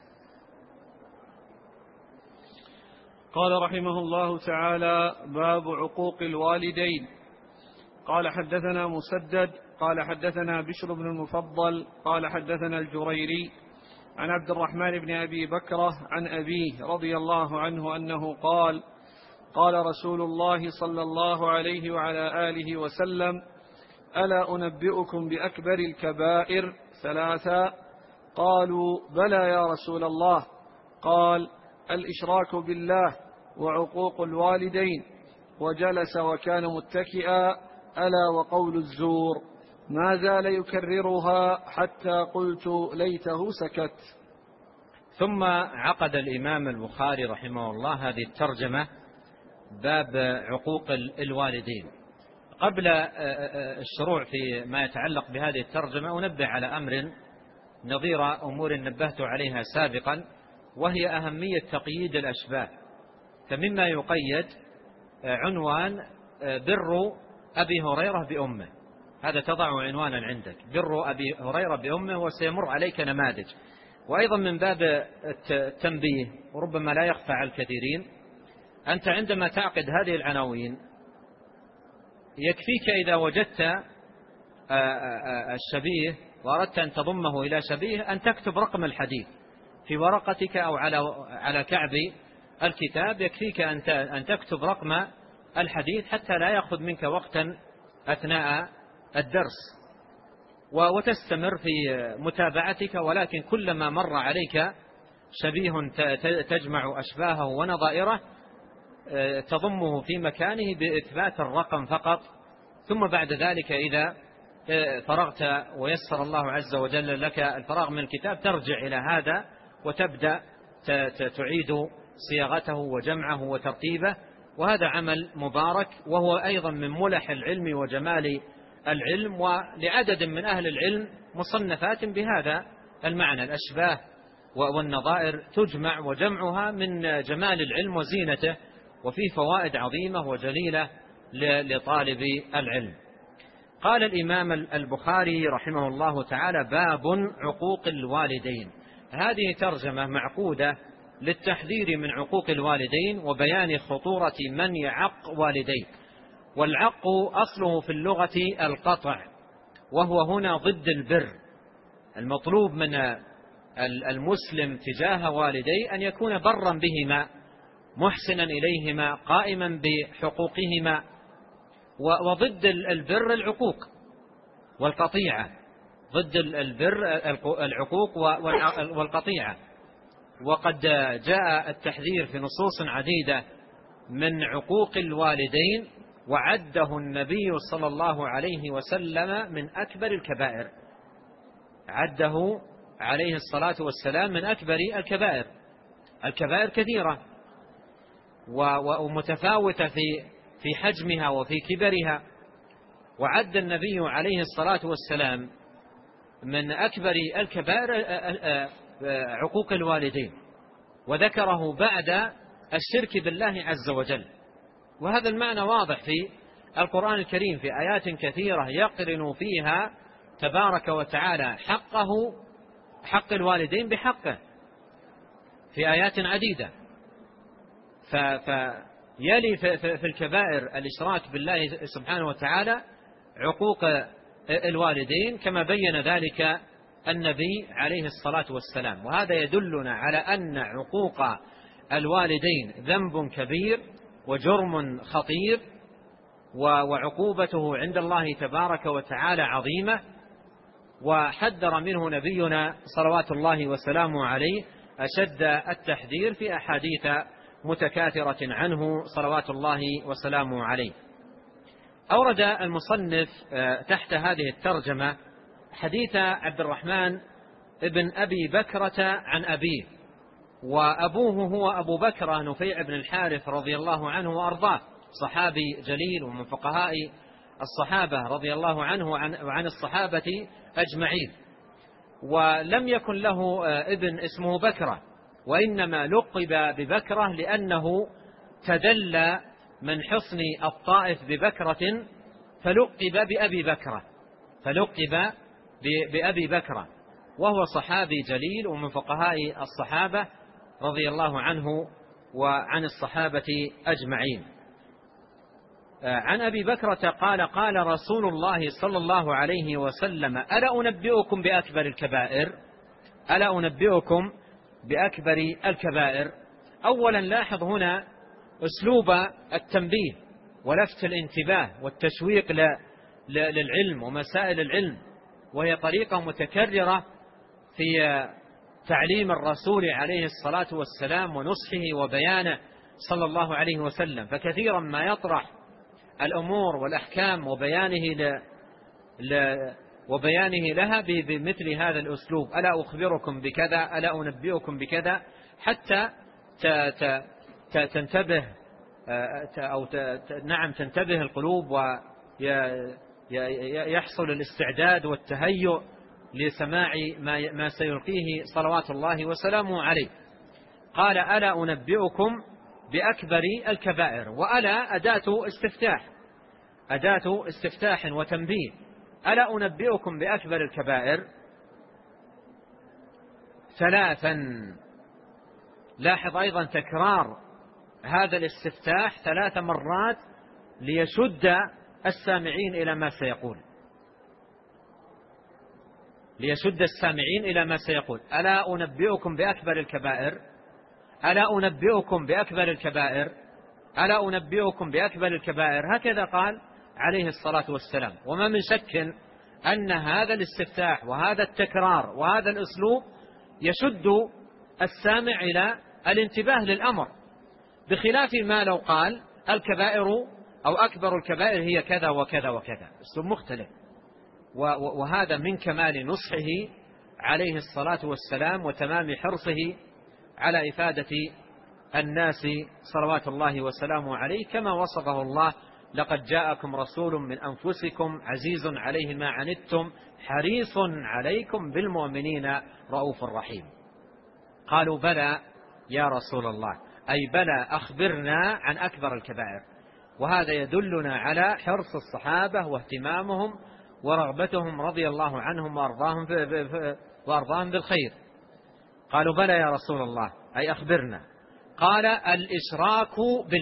قال رحمه الله تعالى: باب عقوق الوالدين. قال حدثنا مسدد قال حدثنا بشر بن المفضل قال حدثنا الجريري عن عبد الرحمن بن أبي بكرة عن أبيه رضي الله عنه أنه قال: قال رسول الله صلى الله عليه وعلى آله وسلم: ألا أنبئكم بأكبر الكبائر ثلاثا؟ قالوا: بلى يا رسول الله. قال: الإشراك بالله وعقوق الوالدين. وجلس وكان متكئا: ألا وقول الزور. ما زال يكررها حتى قلت ليته سكت. ثم عقد الإمام البخاري رحمه الله هذه الترجمة باب عقوق الوالدين. قبل الشروع في ما يتعلق بهذه الترجمة أنبه على أمر نظير أمور نبهت عليها سابقا، وهي أهمية تقييد الأشباه. فمما يقيد عنوان بر أبي هريرة بأمه، هذا تضع عنوانا عندك، بر أبي هريرة بأمه، وسيمر عليك نماذج. وأيضا من باب التنبيه وربما لا يخفى على الكثيرين، أنت عندما تعقد هذه العناوين يكفيك إذا وجدت الشبيه وأردت أن تضمه إلى شبيه أن تكتب رقم الحديث في ورقتك أو على كعب الكتاب. يكفيك أن تكتب رقم الحديث حتى لا يأخذ منك وقتا أثناء الدرس، وتستمر في متابعتك. ولكن كلما مر عليك شبيه تجمع أشباهه ونظائره تضمه في مكانه بإثبات الرقم فقط. ثم بعد ذلك إذا فرغت ويسر الله عز وجل لك الفراغ من الكتاب ترجع إلى هذا وتبدأ تعيد صياغته وجمعه وترتيبه. وهذا عمل مبارك، وهو أيضا من ملح العلم وجمال العلم. ولعدد من أهل العلم مصنفات بهذا المعنى، الأشباه والنظائر تجمع، وجمعها من جمال العلم وزينته، وفيه فوائد عظيمة وجليلة لطالب العلم. قال الإمام البخاري رحمه الله تعالى: باب عقوق الوالدين. هذه ترجمة معقودة للتحذير من عقوق الوالدين وبيان خطورة من يعق والديه. والعق أصله في اللغة القطع، وهو هنا ضد البر. المطلوب من المسلم تجاه والديه أن يكون برا بهما، محسنا إليهما، قائما بحقوقهما. وضد البر العقوق والقطيعة، ضد البر العقوق والقطيعة. وقد جاء التحذير في نصوص عديدة من عقوق الوالدين، وعده النبي صلى الله عليه وسلم من أكبر الكبائر، عده عليه الصلاة والسلام من أكبر الكبائر. الكبائر كثيرة ومتفاوتة في حجمها وفي كبرها، وعد النبي عليه الصلاة والسلام من أكبر الكبائر عقوق الوالدين، وذكره بعد الشرك بالله عز وجل. وهذا المعنى واضح في القرآن الكريم في آيات كثيرة يقرن فيها تبارك وتعالى حق الوالدين بحقه في آيات عديدة. فيلي في الكبائر الإشراك بالله سبحانه وتعالى عقوق الوالدين، كما بين ذلك النبي عليه الصلاة والسلام. وهذا يدلنا على أن عقوق الوالدين ذنب كبير وجرم خطير، وعقوبته عند الله تبارك وتعالى عظيمة. وحذر منه نبينا صلوات الله وسلامه عليه أشد التحذير في أحاديث متكاثرة عنه صلوات الله وسلامه عليه. أورد المصنف تحت هذه الترجمة حديث عبد الرحمن ابن أبي بكرة عن أبيه وأبوه هو أبو بكر نفيع بن الحارث رضي الله عنه وأرضاه، صحابي جليل ومن فقهاء الصحابة رضي الله عنه وعن الصحابة أجمعين. ولم يكن له ابن اسمه بكرة، وإنما لقب ببكرة لأنه تدلى من حصن الطائف ببكرة فلقب بأبي بكرة، وهو صحابي جليل ومن فقهاء الصحابة رضي الله عنه وعن الصحابة أجمعين. عن أبي بكرة قال: قال رسول الله صلى الله عليه وسلم: ألا أنبئكم بأكبر الكبائر. أولا لاحظ هنا أسلوب التنبيه ولفت الانتباه والتشويق للعلم ومسائل العلم، وهي طريقة متكررة في تعليم الرسول عليه الصلاة والسلام ونصحه وبيانه صلى الله عليه وسلم. فكثيرا ما يطرح الأمور والأحكام وبيانه لها بمثل هذا الأسلوب: ألا أخبركم بكذا، ألا أنبئكم بكذا، حتى تنتبه تنتبه القلوب ويحصل الاستعداد والتهيؤ لسماع ما سيلقيه صلوات الله وسلامه عليه. قال: ألا أنبئكم بأكبر الكبائر. وألا أداة استفتاح وتنبيه. ألا أنبئكم بأكبر الكبائر ثلاثا. لاحظ أيضا تكرار هذا الاستفتاح 3 مرات ليشد السامعين إلى ما سيقول. ألا أنبئكم بأكبر الكبائر، ألا أنبئكم بأكبر الكبائر، ألا أنبئكم بأكبر الكبائر، هكذا قال عليه الصلاة والسلام. وما من شك أن هذا الاستفتاح وهذا التكرار وهذا الأسلوب يشد السامع إلى الانتباه للأمر، بخلاف ما لو قال: الكبائر أو أكبر الكبائر هي كذا وكذا وكذا، أسلوب مختلف. وهذا من كمال نصحه عليه الصلاة والسلام وتمام حرصه على إفادة الناس صلوات الله وسلامه عليه، كما وصفه الله: لقد جاءكم رسول من أنفسكم عزيز عليه ما عنتم حريص عليكم بالمؤمنين رؤوف رحيم. قالوا: بلى يا رسول الله، أي بلى أخبرنا عن أكبر الكبائر. وهذا يدلنا على حرص الصحابة واهتمامهم ورغبتهم رضي الله عنهم وأرضاهم بالخير. قالوا: بلى يا رسول الله، أي أخبرنا. قال: الإشراك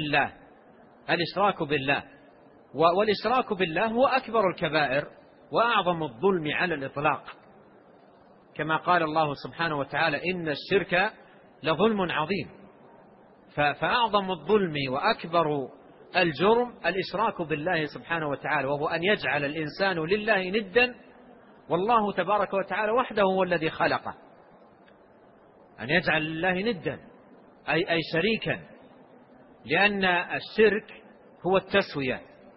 بالله. والإشراك بالله هو أكبر الكبائر وأعظم الظلم على الإطلاق، كما قال الله سبحانه وتعالى: إن الشرك لظلم عظيم. فأعظم الظلم وأكبر الجرم الإشراك بالله سبحانه وتعالى، وهو أن يجعل الإنسان لله ندا والله تبارك وتعالى وحده هو الذي خلقه. أن يجعل لله ندا أي شريكا، لأن الشرك هو التسوية.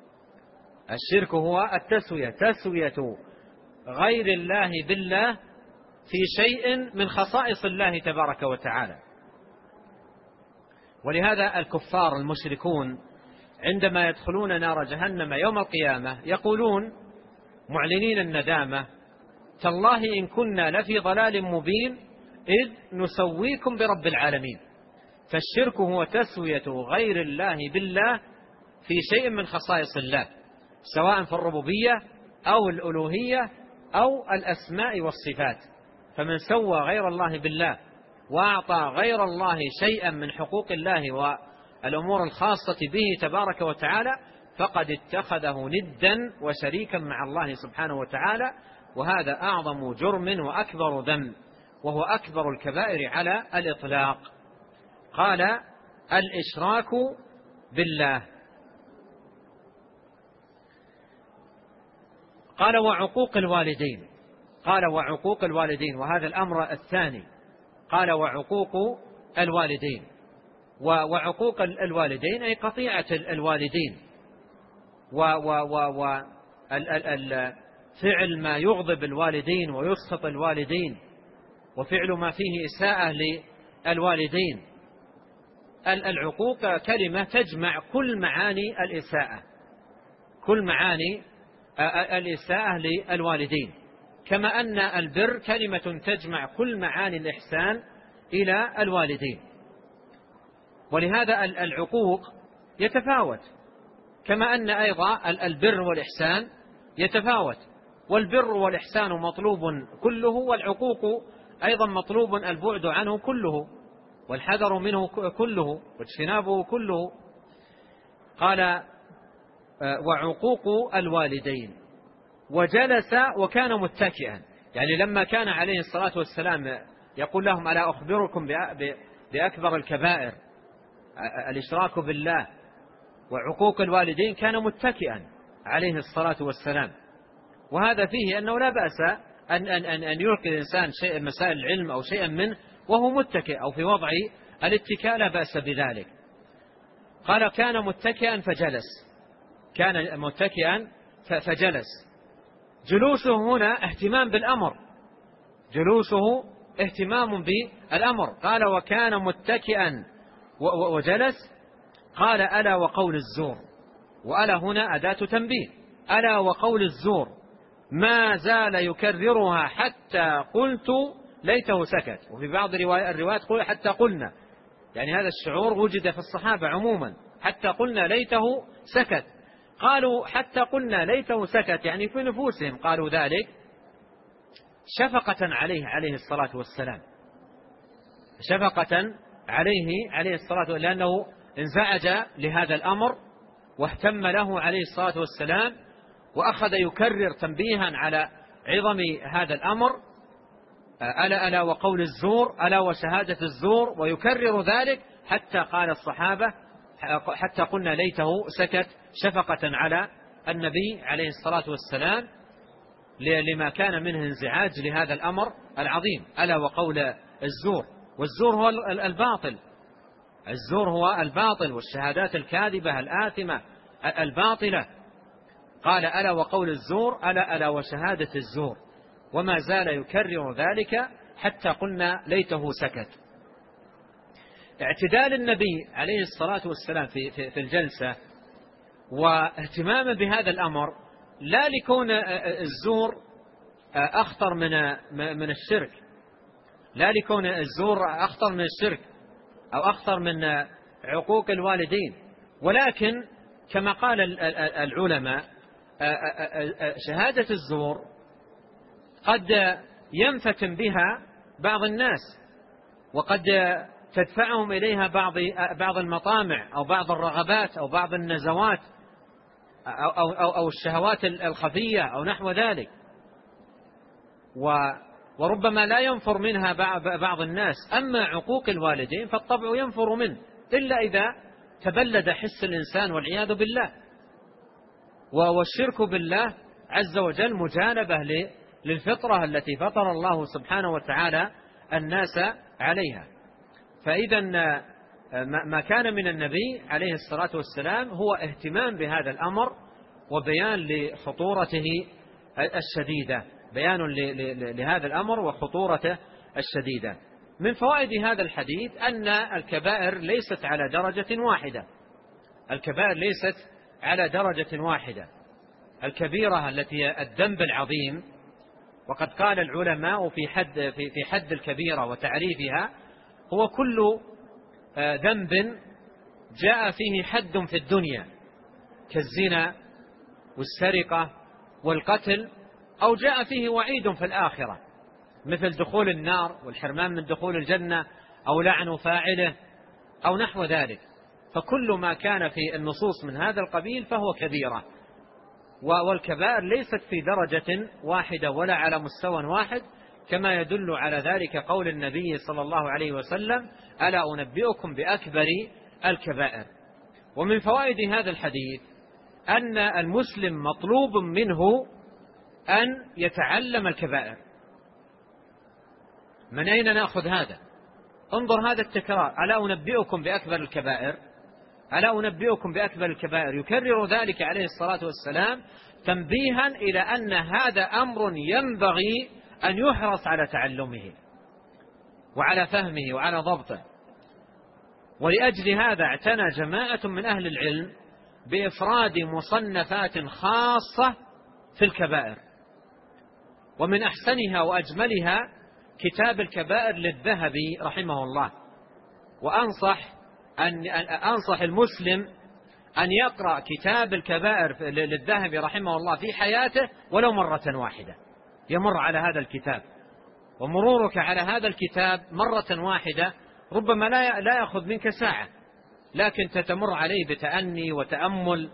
تسوية غير الله بالله في شيء من خصائص الله تبارك وتعالى. ولهذا الكفار المشركون عندما يدخلون نار جهنم يوم القيامة يقولون معلنين الندامة: تالله إن كنا لفي ضلال مبين إذ نسويكم برب العالمين. فالشرك هو تسوية غير الله بالله في شيء من خصائص الله، سواء في الربوبية أو الألوهية أو الأسماء والصفات. فمن سوى غير الله بالله وأعطى غير الله شيئا من حقوق الله والأمور الخاصة به تبارك وتعالى فقد اتخذه ندا وشريكا مع الله سبحانه وتعالى، وهذا أعظم جرم وأكبر ذنب، وهو أكبر الكبائر على الإطلاق. قال: الإشراك بالله. قال: وعقوق الوالدين. وهذا الأمر الثاني. قال: وعقوق الوالدين. وعقوق الوالدين أي قطيعة الوالدين، فعل ما يغضب الوالدين ويسخط الوالدين، وفعل ما فيه إساءة الوالدين. العقوق كلمة تجمع كل معاني الإساءة، كل معاني الإساءة للوالدين، كما أن البر كلمة تجمع كل معاني الإحسان إلى الوالدين. ولهذا العقوق يتفاوت، كما أن أيضا البر والإحسان يتفاوت، والبر والإحسان مطلوب كله، والعقوق أيضا مطلوب البعد عنه كله، والحذر منه كله، واجتنابه كله. قال وعقوق الوالدين. وجلس وكان متكئا، يعني لما كان عليه الصلاة والسلام يقول لهم ألا أخبركم بأكبر الكبائر الإشراك بالله وعقوق الوالدين، كان متكئا عليه الصلاة والسلام. وهذا فيه أنه لا بأس أن يلقي الإنسان شيء مسائل العلم أو شيئا منه وهو متكئ أو في وضع الاتكاء، لا بأس بذلك. قال كان متكئا فجلس، كان متكئا فجلس. جلوسه هنا اهتمام بالأمر، جلوسه اهتمام بالأمر. قال وكان متكئا وجلس. قال ألا وقول الزور، وألا هنا أداة تنبيه، ألا وقول الزور ما زال يكررها حتى قلت ليته سكت. وفي بعض الروايات قل حتى قلنا، يعني هذا الشعور وجد في الصحابة عموما، حتى قلنا ليته سكت. قالوا حتى قلنا ليته سكت، يعني في نفوسهم قالوا ذلك شفقة عليه الصلاة والسلام، شفقة عليه الصلاة والسلام، لأنه انزعج لهذا الأمر واهتم له عليه الصلاة والسلام، وأخذ يكرر تنبيها على عظم هذا الأمر. ألا وقول الزور، ألا وشهادة الزور، ويكرر ذلك حتى قال الصحابة حتى قلنا ليته سكت، شفقة على النبي عليه الصلاة والسلام لما كان منه انزعاج لهذا الأمر العظيم. ألا وقول الزور، والزور هو الباطل، الزور هو الباطل والشهادات الكاذبة الآثمة الباطلة. قال ألا وقول الزور، ألا وشهادة الزور، وما زال يكرر ذلك حتى قلنا ليته سكت. اعتدال النبي عليه الصلاة والسلام في الجلسة واهتمامه بهذا الأمر، لا لكون الزور أخطر من الشرك، لا لكون الزور أخطر من الشرك أو أخطر من عقوق الوالدين، ولكن كما قال العلماء شهادة الزور قد ينفتن بها بعض الناس، وقد تدفعهم إليها بعض المطامع أو بعض الرغبات أو بعض النزوات أو الشهوات الخفية أو نحو ذلك، وربما لا ينفر منها بعض الناس. أما عقوق الوالدين فالطبع ينفر منه إلا إذا تبلد حس الإنسان والعياذ بالله. والشرك بالله عز وجل مجانبة للفطرة التي فطر الله سبحانه وتعالى الناس عليها. فإذا ما كان من النبي عليه الصلاة والسلام هو اهتمام بهذا الأمر وبيان لخطورته الشديدة، بيان لهذا الأمر وخطورته الشديدة. من فوائد هذا الحديث أن الكبائر ليست على درجة واحدة، الكبائر ليست على درجة واحدة. الكبيرة التي الذنب العظيم، وقد قال العلماء في حد الكبيرة وتعريفها، هو كل ذنب جاء فيه حد في الدنيا كالزنا والسرقة والقتل، أو جاء فيه وعيد في الآخرة مثل دخول النار والحرمان من دخول الجنة أو لعن فاعله أو نحو ذلك. فكل ما كان في النصوص من هذا القبيل فهو كبيرة. والكبائر ليست في درجة واحدة ولا على مستوى واحد، كما يدل على ذلك قول النبي صلى الله عليه وسلم ألا أنبئكم بأكبر الكبائر. ومن فوائد هذا الحديث أن المسلم مطلوب منه أن يتعلم الكبائر. من أين نأخذ هذا؟ انظر هذا التكرار، ألا أنبئكم بأكبر الكبائر، ألا أنبئكم بأكبر الكبائر، يكرر ذلك عليه الصلاة والسلام تنبيها إلى أن هذا أمر ينبغي أن يحرص على تعلمه. وعلى فهمه وعلى ضبطه. ولأجل هذا اعتنى جماعة من أهل العلم بإفراد مصنفات خاصة في الكبائر، ومن أحسنها وأجملها كتاب الكبائر للذهبي رحمه الله. وأنصح المسلم أن يقرأ كتاب الكبائر للذهبي رحمه الله في حياته ولو مرة واحدة، يمر على هذا الكتاب. ومرورك على هذا الكتاب مرة واحدة ربما لا يأخذ منك ساعة، لكن تتمر عليه بتأني وتأمل.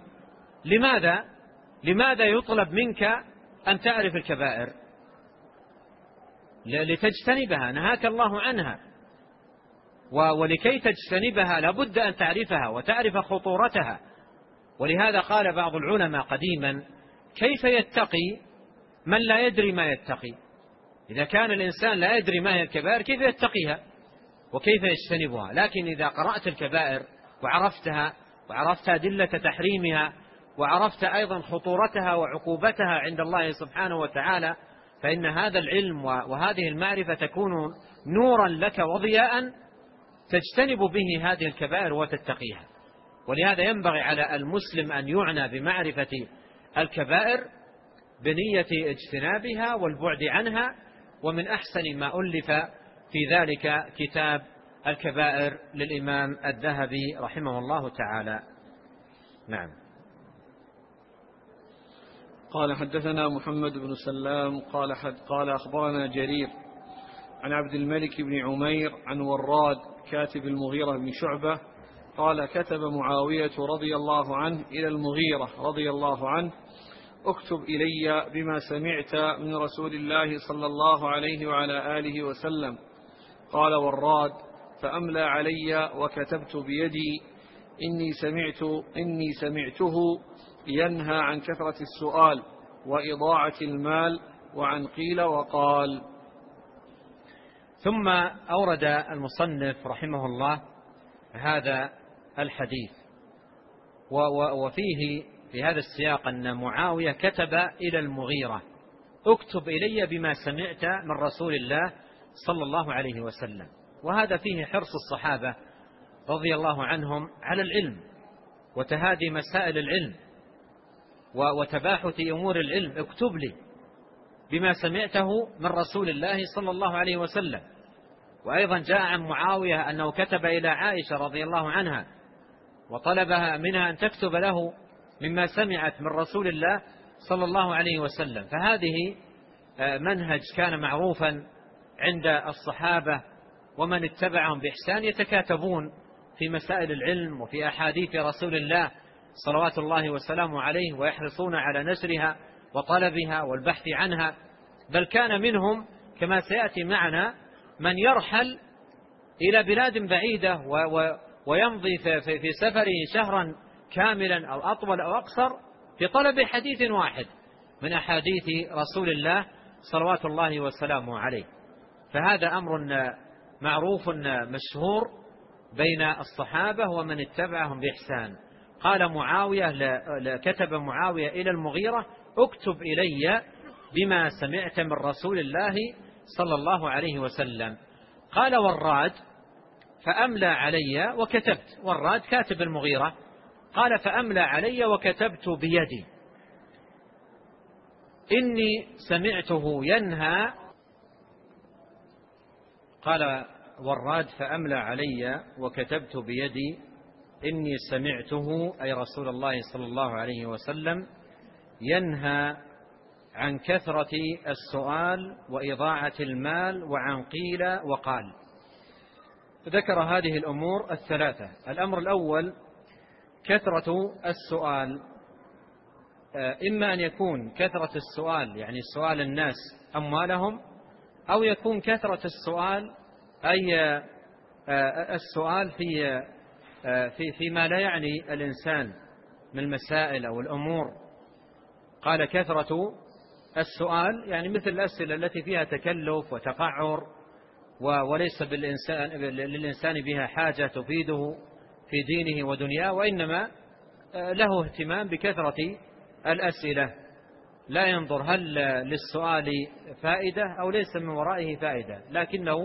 لماذا يطلب منك أن تعرف الكبائر؟ لتجتنبها، نهاك الله عنها، ولكي تجتنبها لابد أن تعرفها وتعرف خطورتها. ولهذا قال بعض العلماء قديما: كيف يتقي من لا يدري ما يتقي؟ إذا كان الإنسان لا يدري ما هي الكبائر كيف يتقيها وكيف يجتنبها؟ لكن إذا قرأت الكبائر وعرفتها، وعرفت أدلة تحريمها، وعرفت أيضا خطورتها وعقوبتها عند الله سبحانه وتعالى، فإن هذا العلم وهذه المعرفة تكون نورا لك وضياء تجتنب به هذه الكبائر وتتقيها. ولهذا ينبغي على المسلم أن يعنى بمعرفة الكبائر بنية اجتنابها والبعد عنها. ومن أحسن ما ألف في ذلك كتاب الكبائر للإمام الذهبي رحمه الله تعالى. نعم. قال: حدثنا محمد بن سلام قال أخبرنا جرير عن عبد الملك بن عمير عن وراد كاتب المغيرة بن شعبة قال: كتب معاوية رضي الله عنه إلى المغيرة رضي الله عنه: اكتب إلي بما سمعت من رسول الله صلى الله عليه وعلى آله وسلم. قال وراد: فأملى علي وكتبت بيدي: إني سمعته ينهى عن كثرة السؤال وإضاعة المال وعن قيل وقال. ثم أورد المصنف رحمه الله هذا الحديث، وفيه في هذا السياق أن معاوية كتب إلى المغيرة: اكتب إلي بما سمعت من رسول الله صلى الله عليه وسلم. وهذا فيه حرص الصحابة رضي الله عنهم على العلم وتهادي مسائل العلم وتباحث أمور العلم. اكتب لي بما سمعته من رسول الله صلى الله عليه وسلم. وأيضا جاء عن معاوية أنه كتب إلى عائشة رضي الله عنها وطلبها منها أن تكتب له مما سمعت من رسول الله صلى الله عليه وسلم. فهذه منهج كان معروفا عند الصحابة ومن اتبعهم بإحسان، يتكاتبون في مسائل العلم وفي أحاديث رسول الله صلوات الله وسلامه عليه، ويحرصون على نشرها وطلبها والبحث عنها. بل كان منهم كما سيأتي معنا من يرحل إلى بلاد بعيدة ويمضي في سفره شهرا كاملا أو أطول أو أقصر في طلب حديث واحد من أحاديث رسول الله صلوات الله وسلامه عليه. فهذا أمر معروف مشهور بين الصحابة ومن اتبعهم بإحسان. قال معاوية، كتب معاوية إلى المغيرة: اكتب إلي بما سمعت من رسول الله صلى الله عليه وسلم. قال وراد: فأملى علي وكتبت. وراد كاتب المغيرة قال: فأملى علي وكتبت بيدي إني سمعته ينهى. قال وراد: فأملى علي وكتبت بيدي إني سمعته، أي رسول الله صلى الله عليه وسلم، ينهى عن كثرة السؤال وإضاعة المال وعن قيل وقال. ذكر هذه الأمور الثلاثة. الأمر الأول كثرة السؤال، إما أن يكون كثرة السؤال يعني سؤال الناس أموالهم، أو يكون كثرة السؤال أي السؤال فيما لا يعني الإنسان من المسائل أو الأمور. قال: كثرة السؤال يعني مثل الأسئلة التي فيها تكلف وتقعر وليس للإنسان بها حاجة تفيده في دينه ودنياه، وإنما له اهتمام بكثرة الأسئلة، لا ينظر هل للسؤال فائدة أو ليس من ورائه فائدة، لكنه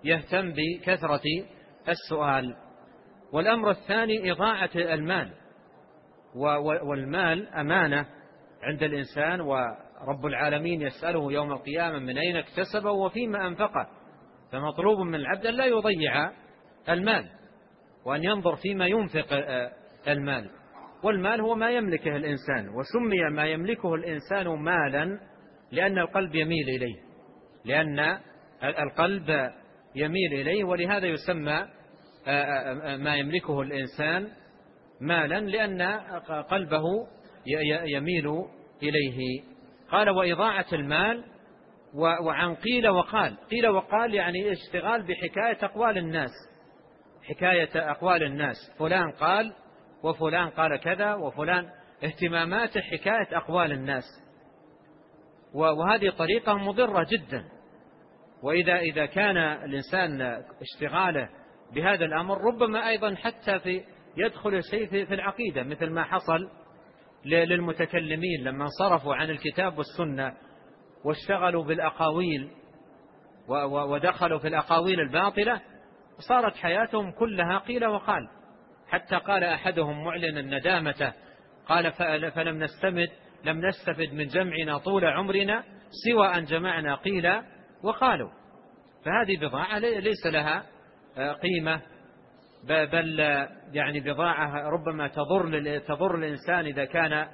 يهتم بكثرة السؤال. والأمر الثاني إضاعة المال، والمال أمانة عند الإنسان، ورب العالمين يسأله يوم القيامة من أين اكتسبه وفيما أنفقه، فمطلوب من العبد لا يضيع المال وأن ينظر فيما ينفق المال. والمال هو ما يملكه الإنسان، وسمي ما يملكه الإنسان مالا لأن القلب يميل إليه، لأن القلب يميل إليه، ولهذا يسمى ما يملكه الإنسان مالا لأن قلبه يميل إليه. قال وإضاعة المال وعن قيل وقال. قيل وقال يعني اشتغال بحكاية أقوال الناس، حكاية أقوال الناس، فلان قال وفلان قال كذا وفلان، اهتماماته حكاية أقوال الناس، وهذه طريقة مضرة جدا. وإذا كان الإنسان اشتغاله بهذا الأمر ربما أيضا حتى يدخل شيء في العقيدة، مثل ما حصل للمتكلمين لما انصرفوا عن الكتاب والسنة واشتغلوا بالأقاويل ودخلوا في الأقاويل الباطلة، صارت حياتهم كلها قيل وقال. حتى قال أحدهم معلنا ندامته، قال فلم نستفد من جمعنا طول عمرنا سوى أن جمعنا قيل وقالوا. فهذه بضاعة ليس لها قيمة، بل يعني بضاعة ربما تضر الإنسان إذا كان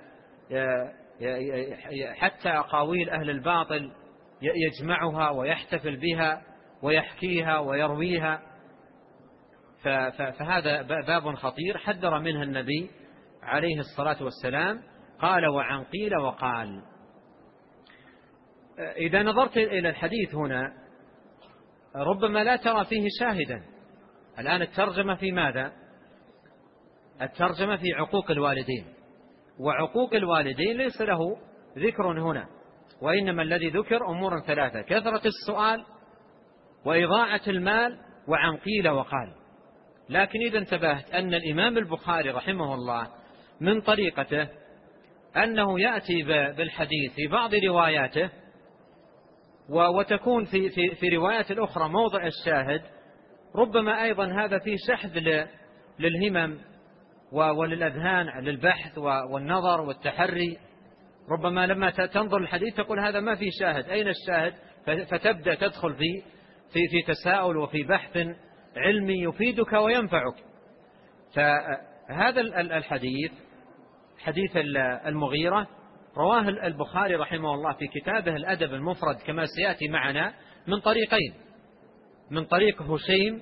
حتى أقاويل أهل الباطل يجمعها ويحتفل بها ويحكيها ويرويها. فهذا باب خطير حذر منه النبي عليه الصلاة والسلام. قال وعن قيل وقال. إذا نظرت إلى الحديث هنا ربما لا ترى فيه شاهدا. الآن الترجمة في ماذا؟ الترجمة في عقوق الوالدين، وعقوق الوالدين ليس له ذكر هنا، وإنما الذي ذكر أمور ثلاثة: كثرة السؤال، وإضاعة المال، وعن قيل وقال. لكن إذا انتبهت أن الإمام البخاري رحمه الله من طريقته أنه يأتي بالحديث في بعض رواياته، وتكون في روايات الأخرى موضع الشاهد. ربما أيضا هذا فيه شحذ للهمم وللأذهان للبحث والنظر والتحري. ربما لما تنظر الحديث تقول هذا ما فيه شاهد، أين الشاهد؟ فتبدأ تدخل في تساؤل وفي بحث علمي يفيدك وينفعك. فهذا الحديث حديث المغيرة رواه البخاري رحمه الله في كتابه الأدب المفرد كما سيأتي معنا من طريقين: من طريق هشيم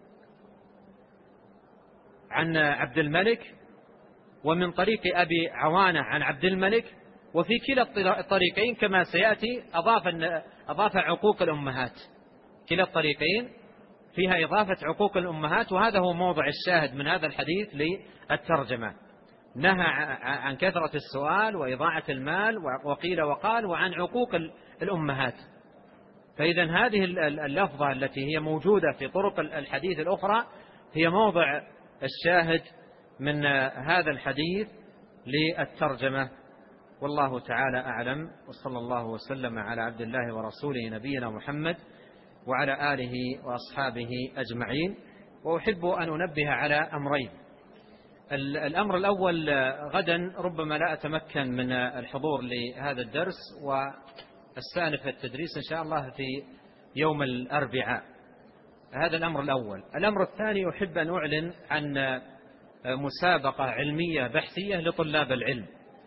عن عبد الملك، ومن طريق أبي عوانة عن عبد الملك. وفي كلا الطريقين كما سيأتي أضاف عقوق الأمهات. كلا الطريقين فيها إضافة عقوق الأمهات، وهذا هو موضع الشاهد من هذا الحديث للترجمة. نهى عن كثرة السؤال وإضاعة المال وقيل وقال وعن عقوق الأمهات. فإذا هذه اللفظة التي هي موجودة في طرق الحديث الأخرى هي موضع الشاهد من هذا الحديث للترجمة. والله تعالى أعلم، وصلى الله وسلم على عبد الله ورسوله نبينا محمد وعلى آله وأصحابه أجمعين. وأحب أن أنبه على أمرين. الأمر الأول: غدا ربما لا أتمكن من الحضور لهذا الدرس، والسانف التدريس إن شاء الله في يوم الأربعاء. هذا الأمر الأول. الأمر الثاني: أحب أن أعلن عن مسابقة علمية بحثية لطلاب العلم،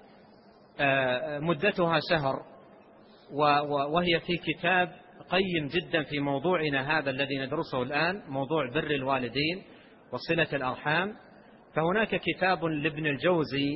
مدتها شهر، وهي في كتاب قيم جدا في موضوعنا هذا الذي ندرسه الآن، موضوع بر الوالدين وصلة الأرحام. فهناك كتاب لابن الجوزي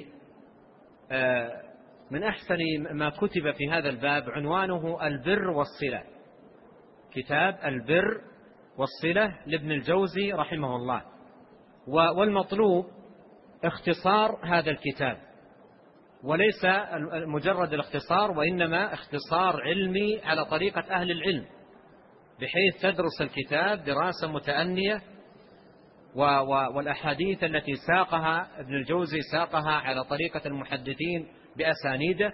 من أحسن ما كتب في هذا الباب، عنوانه البر والصلة. كتاب البر والصلة لابن الجوزي رحمه الله. والمطلوب اختصار هذا الكتاب، وليس مجرد الاختصار، وإنما اختصار علمي على طريقة أهل العلم، بحيث تدرس الكتاب دراسة متأنية، والأحاديث التي ساقها ابن الجوزي ساقها على طريقة المحدثين بأسانيده،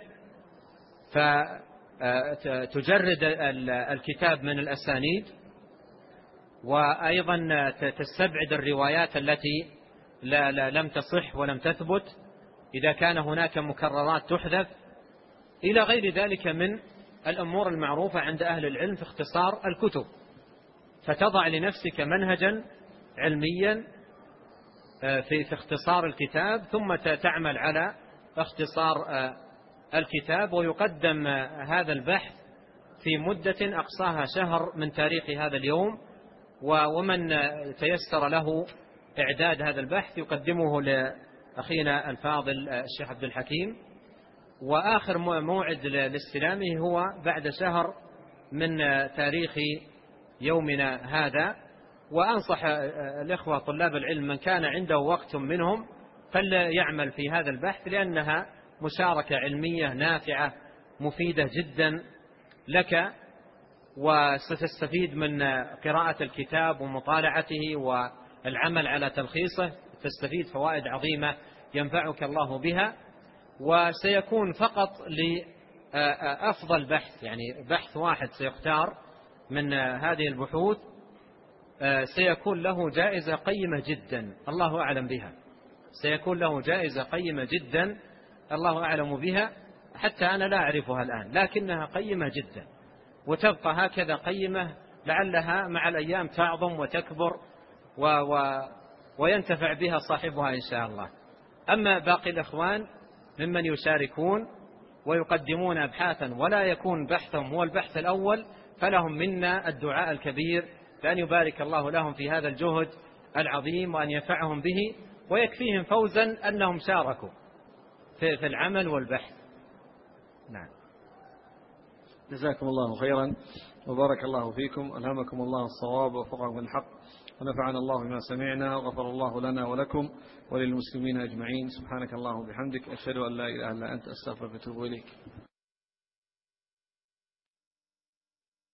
فتجرد الكتاب من الأسانيد وأيضا تستبعد الروايات التي لم تصح ولم تثبت إذا كان هناك مكررات تحذف، إلى غير ذلك من الأمور المعروفة عند أهل العلم في اختصار الكتب. فتضع لنفسك منهجا علميا في اختصار الكتاب، ثم تعمل على اختصار الكتاب، ويقدم هذا البحث في مدة أقصاها شهر من تاريخ هذا اليوم، ومن تيسر له إعداد هذا البحث يقدمه لأخينا الفاضل الشيخ عبد الحكيم. وآخر موعد لاستلامه هو بعد شهر من تاريخ يومنا هذا. وأنصح الإخوة طلاب العلم من كان عنده وقت منهم فليعمل في هذا البحث، لأنها مشاركة علمية نافعة مفيدة جدا لك، وستستفيد من قراءة الكتاب ومطالعته والعمل على تلخيصه، تستفيد فوائد عظيمة ينفعك الله بها. وسيكون فقط لأفضل بحث، يعني بحث واحد سيختار من هذه البحوث سيكون له جائزة قيمة جدا الله أعلم بها، سيكون له جائزة قيمة جدا الله أعلم بها، حتى أنا لا أعرفها الآن، لكنها قيمة جدا وتبقى هكذا قيمة، لعلها مع الأيام تعظم وتكبر وينتفع بها صاحبها إن شاء الله. أما باقي الإخوان ممن يشاركون ويقدمون أبحاثا ولا يكون بحثهم هو البحث الأول، فلهم منا الدعاء الكبير بأن يبارك الله لهم في هذا الجهد العظيم وأن ينفعهم به، ويكفيهم فوزا أنهم شاركوا في العمل والبحث. نعم. جزاكم الله خيرا وبارك الله فيكم، ألهمكم الله الصواب ووفقكم الحق، ونفعنا الله بما سمعنا، وغفر الله لنا ولكم وللمسلمين أجمعين. سبحانك اللهم وبحمدك، أشهد أن لا إله إلا أنت، أستغفرك وأتوب إليك.